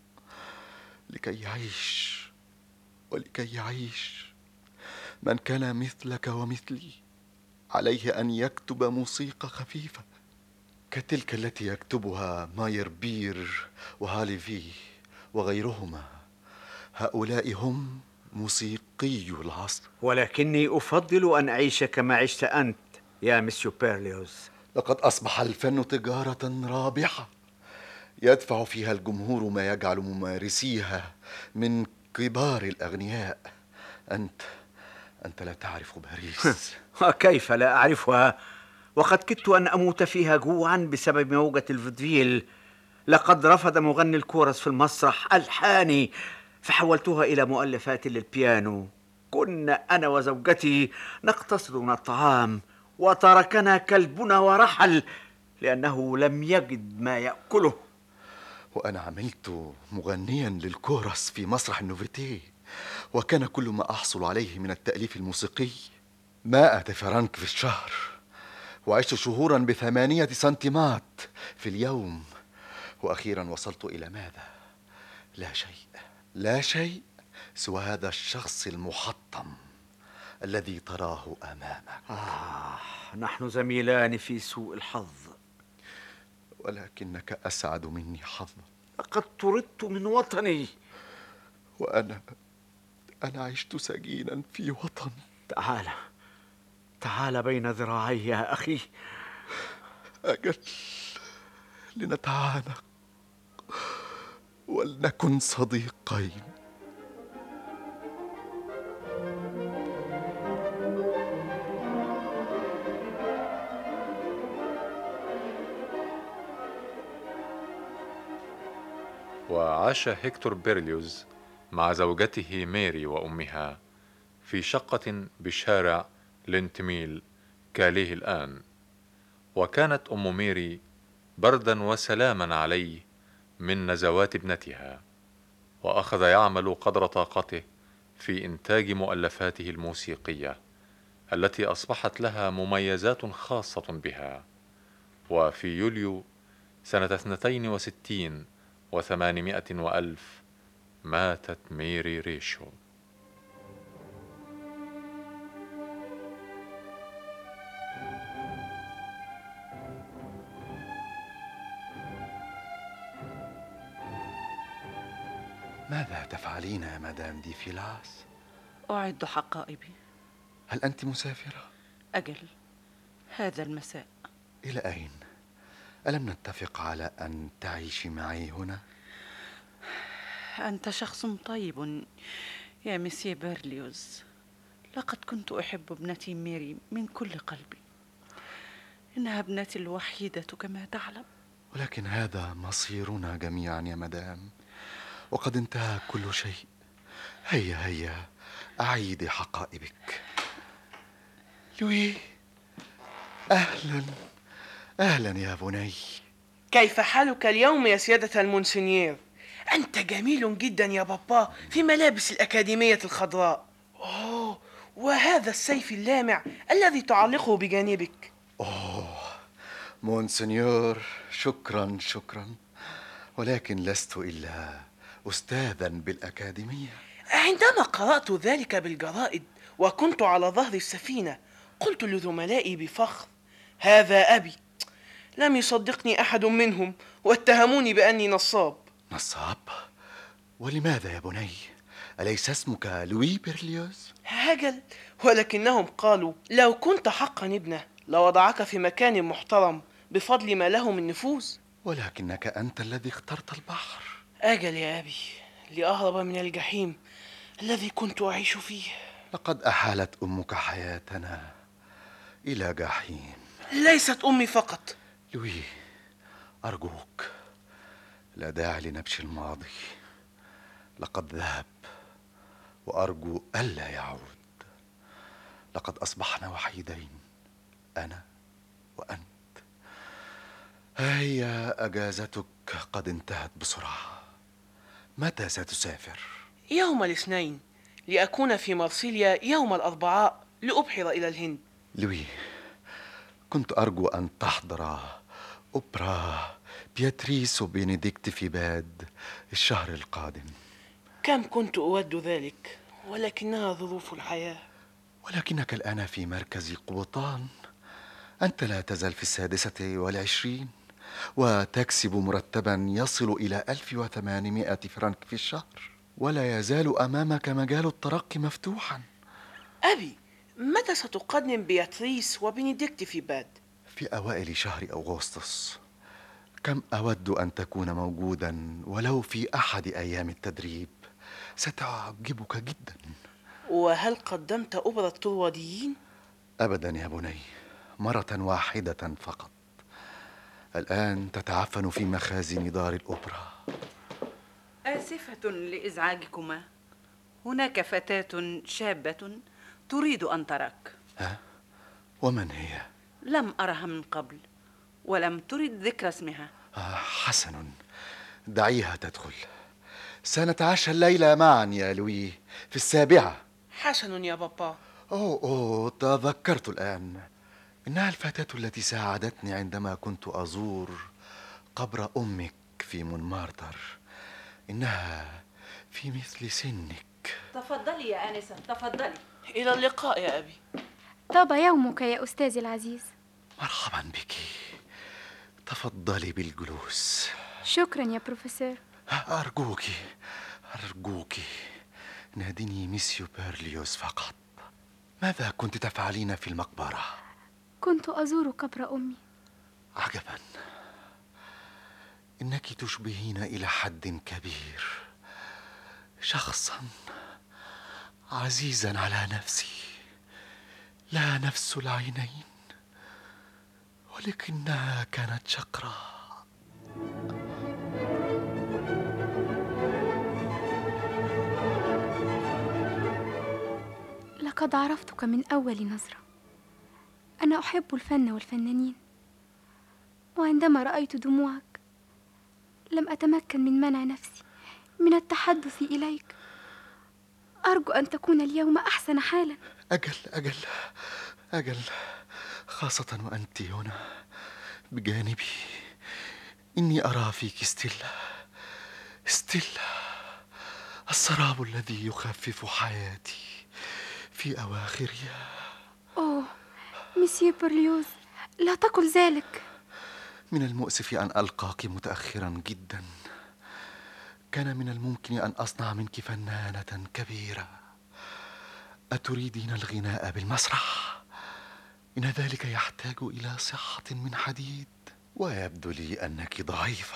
Speaker 5: لكي يعيش. ولكي يعيش من كان مثلك ومثلي عليه أن يكتب موسيقى خفيفة كتلك التي يكتبها مايربير وهاليفي وغيرهما. هؤلاء هم موسيقي العصر.
Speaker 10: ولكني أفضل أن أعيش كما عشت أنت يا مسيو بيرليوز.
Speaker 5: لقد أصبح الفن تجارة رابحة يدفع فيها الجمهور ما يجعل ممارسيها من كبار الأغنياء. أنت لا تعرف باريس.
Speaker 10: وكيف لا أعرفها؟ وقد كدت أن أموت فيها جوعا بسبب موجة الفودفيل. لقد رفض مغني الكورس في المسرح ألحاني، فحولتها إلى مؤلفات للبيانو. كنا أنا وزوجتي نقتصد من الطعام، وتركنا كلبنا ورحل لأنه لم يجد ما يأكله.
Speaker 5: وأنا عملت مغنيا للكورس في مسرح النوفيتي، وكان كل ما أحصل عليه من التأليف الموسيقي 100 فرنك في الشهر، وعشت شهورا ب8 سنتيمات في اليوم. وأخيرا وصلت إلى ماذا؟ لا شيء، لا شيء، سوى هذا الشخص المحطم الذي تراه أمامك.
Speaker 10: نحن زميلان في سوء الحظ.
Speaker 5: ولكنك أسعد مني حظا.
Speaker 10: لقد طردت من وطني.
Speaker 5: وأنا عشت سجينا في وطن.
Speaker 10: تعال بين ذراعي يا أخي.
Speaker 5: أجل، لنتعانق ولنكن صديقين.
Speaker 2: وعاش هيكتور بيرليوز مع زوجته ميري وأمها في شقة بشارع لينتميل كاليه الآن. وكانت أم ميري بردا وسلاما عليه من نزوات ابنتها، وأخذ يعمل قدر طاقته في إنتاج مؤلفاته الموسيقية التي أصبحت لها مميزات خاصة بها. وفي يوليو سنة 62 و800 وألف ماتت ميري ريشو.
Speaker 5: ماذا تفعلين يا مدام دي فيلاس؟
Speaker 11: أعد حقائبي.
Speaker 5: هل أنت مسافرة؟
Speaker 11: أجل، هذا المساء.
Speaker 5: إلى أين؟ ألم نتفق على أن تعيشي معي هنا؟
Speaker 11: أنت شخص طيب يا مسيو بيرليوز. لقد كنت أحب ابنتي ميري من كل قلبي. إنها ابنتي الوحيدة كما تعلم.
Speaker 5: ولكن هذا مصيرنا جميعا يا مدام، وقد انتهى كل شيء. هيا أعيدي حقائبك. لوي، أهلا يا بني.
Speaker 8: كيف حالك اليوم يا سيادة المونسنيير؟ أنت جميل جدا يا بابا في ملابس الأكاديمية الخضراء. أوه، وهذا السيف اللامع الذي تعلقه بجانبك.
Speaker 5: مونسنيور، شكرا، ولكن لست إلا أستاذا بالأكاديمية.
Speaker 8: عندما قرأت ذلك بالجرائد وكنت على ظهر السفينة قلت لزملائي بفخر: هذا أبي. لم يصدقني أحد منهم واتهموني بأني نصاب.
Speaker 5: نصاب؟ ولماذا يا بني؟ أليس اسمك لوي بيرليوز؟
Speaker 8: هاجل، ولكنهم قالوا لو كنت حقا ابنه لوضعك في مكان محترم بفضل ما له من نفوذ.
Speaker 5: ولكنك أنت الذي اخترت البحر.
Speaker 8: أجل يا أبي، لأهرب من الجحيم الذي كنت أعيش فيه.
Speaker 5: لقد أحالت أمك حياتنا إلى جحيم.
Speaker 8: ليست أمي فقط.
Speaker 5: لوي، أرجوك، لا داعي لنبش الماضي. لقد ذهب وأرجو ألا يعود. لقد أصبحنا وحيدين، أنا وأنت. هيا أجازتك قد انتهت بسرعة. متى ستسافر؟
Speaker 8: يوم الاثنين، لأكون في مرسيليا يوم الأربعاء لأبحر إلى الهند.
Speaker 5: لوي، كنت أرجو أن تحضر أوبرا بياتريس وبنديكت في باد الشهر القادم.
Speaker 8: كم كنت أود ذلك، ولكنها ظروف الحياة.
Speaker 5: ولكنك الآن في مركز قبطان. أنت لا تزال في 26 وتكسب مرتبا يصل إلى 1800 فرنك في الشهر، ولا يزال أمامك مجال الترقي مفتوحا.
Speaker 8: أبي، متى ستقدم بياتريس وبنديكت في باد؟
Speaker 5: في أوائل شهر أغسطس. كم أود أن تكون موجودا ولو في أحد أيام التدريب، ستعجبك جدا.
Speaker 8: وهل قدمت أوبرا الطرواديين؟
Speaker 5: أبدا يا بني، مرة واحدة فقط. الآن تتعفن في مخازن دار الأوبرا.
Speaker 11: آسفة لإزعاجكما. هناك فتاة شابة تريد أن تراك.
Speaker 5: ها؟ ومن هي؟
Speaker 11: لم أرها من قبل ولم ترد ذكر اسمها.
Speaker 5: حسن، دعيها تدخل. سنتعشى الليلة معا يا لوي في 7.
Speaker 8: حسن يا بابا.
Speaker 5: أوه، تذكرت الآن. إنها الفتاة التي ساعدتني عندما كنت أزور قبر أمك في مونمارتر. إنها في مثل سنك. بك.
Speaker 7: تفضلي يا آنسة، تفضلي.
Speaker 8: إلى اللقاء يا أبي.
Speaker 12: طاب يومك يا أستاذي العزيز.
Speaker 5: مرحبا بك، تفضلي بالجلوس.
Speaker 12: شكرا يا بروفيسور.
Speaker 5: أرجوك أرجوك ناديني ميسيو بيرليوس فقط. ماذا كنت تفعلين في المقبرة؟
Speaker 12: كنت أزور قبر أمي.
Speaker 5: عجبا، إنك تشبهين إلى حد كبير شخصا عزيزا على نفسي، لا نفس العينين ولكنها كانت شقراء.
Speaker 12: لقد عرفتك من أول نظرة. أنا أحب الفن والفنانين، وعندما رأيت دموعك لم أتمكن من منع نفسي من التحدث إليك. أرجو أن تكون اليوم أحسن حالا.
Speaker 5: أجل، خاصة وأنت هنا بجانبي. إني أرى فيك ستيلا، السراب الذي يخفف حياتي في أواخرها.
Speaker 12: أوه مسيو بيرليوز، لا تقل ذلك.
Speaker 5: من المؤسف أن ألقاك متأخرا جدا. كان من الممكن أن أصنع منك فنانة كبيرة. أتريدين الغناء بالمسرح؟ إن ذلك يحتاج إلى صحة من حديد، ويبدو لي أنك ضعيفة،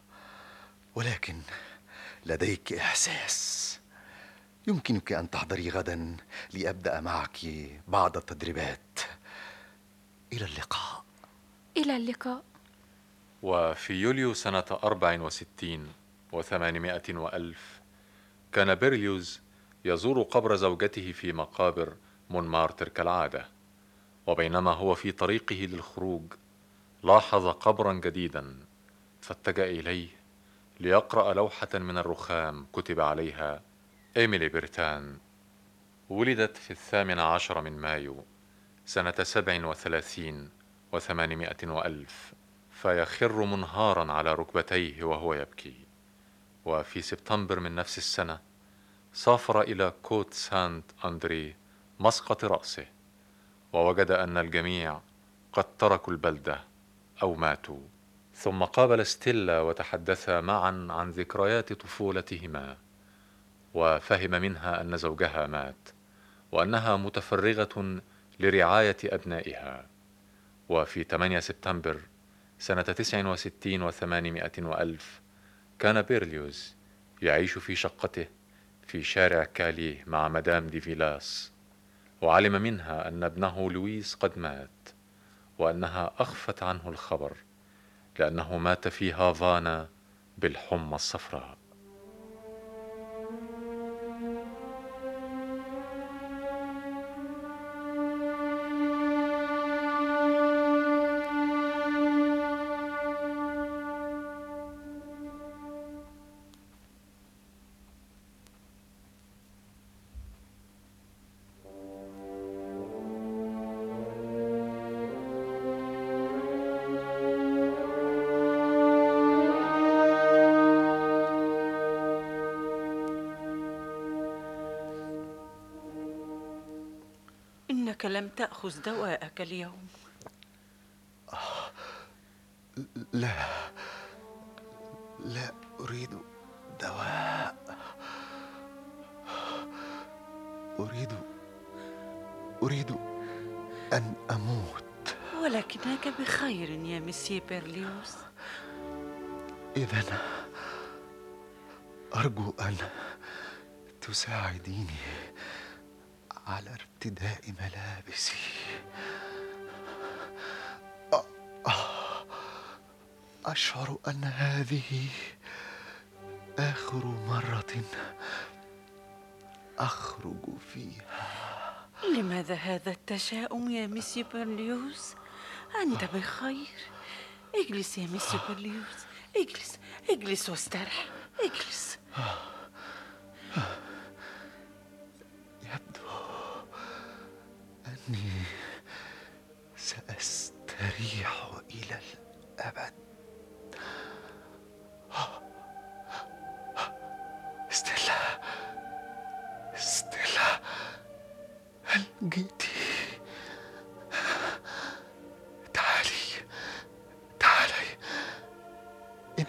Speaker 5: ولكن لديك إحساس. يمكنك أن تحضري غدا لأبدأ معك بعض التدريبات. إلى اللقاء.
Speaker 12: إلى اللقاء.
Speaker 2: وفي يوليو سنة 64 و800 وألف كان بيرليوز يزور قبر زوجته في مقابر مونمارتر كالعادة، وبينما هو في طريقه للخروج لاحظ قبرا جديدا فاتجأ إليه ليقرأ لوحة من الرخام كتب عليها إيميلي بيرتان. ولدت في 18 من مايو سنة 37 و800 وألف، فيخر منهارا على ركبتيه وهو يبكي. وفي سبتمبر من نفس السنة سافر إلى كوت سانت أندري مسقط رأسه، ووجد أن الجميع قد تركوا البلدة أو ماتوا. ثم قابل ستيلا وتحدثا معا عن ذكريات طفولتهما، وفهم منها أن زوجها مات وأنها متفرغة لرعاية أبنائها. وفي 8 سبتمبر سنة 69 و800 وألف كان بيرليوز يعيش في شقته في شارع كاليه مع مدام دي فيلاس، وعلم منها أن ابنه لويس قد مات، وأنها أخفت عنه الخبر لأنه مات في هافانا بالحمى الصفراء.
Speaker 11: إنك لم تأخذ دواءك اليوم.
Speaker 5: لا أريد دواء. أريد أن أموت.
Speaker 11: ولكنك بخير يا مسيو بيرليوس.
Speaker 5: إذن أرجو أن تساعديني على ارتداء ملابسي. أشعر أن هذه آخر مرة أخرج فيها.
Speaker 11: لماذا هذا التشاؤم يا مسيو بيرليوس؟ أنت بخير. اجلس يا مسيو بيرليوس، اجلس واسترح. اجلس.
Speaker 5: يبدو أني سأستريح إلى الأبد. ستيلا،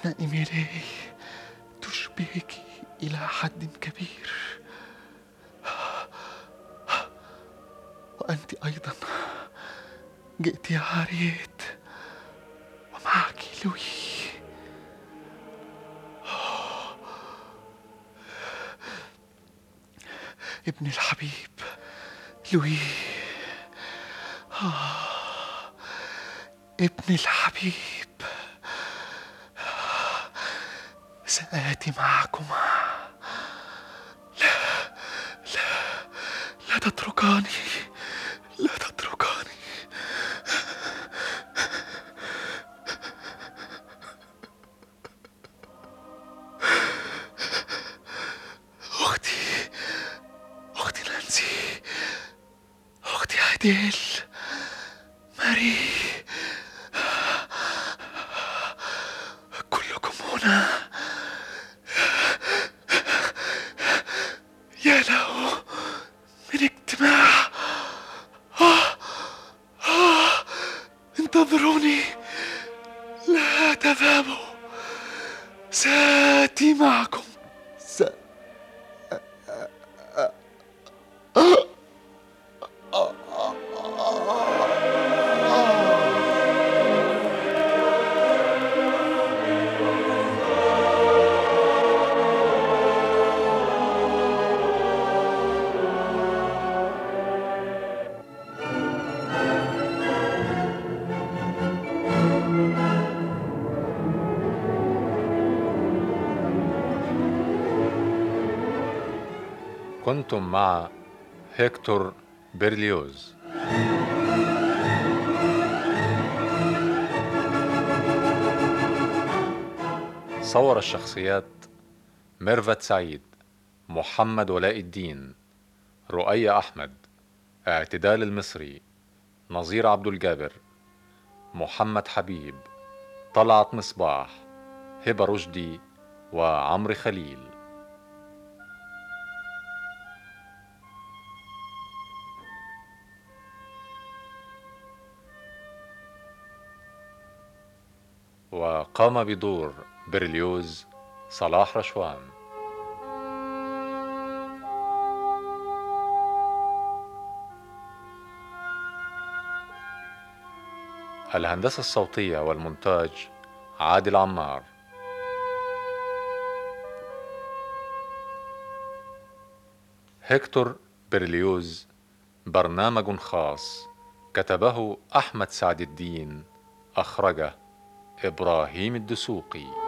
Speaker 5: أن إيميلي تشبهك إلى حد كبير، وأنت أيضا جئت يا هاريت ومعك لوي. ابن الحبيب لوي، ابن الحبيب، سآتي معكما. لا تتركاني، لا تتركاني. أختي نانسي، أختي أديل، ماري، كلكم هنا. يا له من اجتماع. انتظروني، لا تذهبوا، سآتي معكم.
Speaker 2: كنتم مع هيكتور بيرليوز. صور الشخصيات: ميرفت سعيد، محمد ولاء الدين، رؤية أحمد، اعتدال المصري، نظير عبد الجابر، محمد حبيب، طلعت مصباح، هبة رشدي، وعمرو خليل. وقام بدور بيرليوز صلاح رشوان. الهندسة الصوتية والمونتاج عادل عمار. هيكتور بيرليوز برنامج خاص، كتبه أحمد سعد الدين، أخرجه إبراهيم الدسوقي.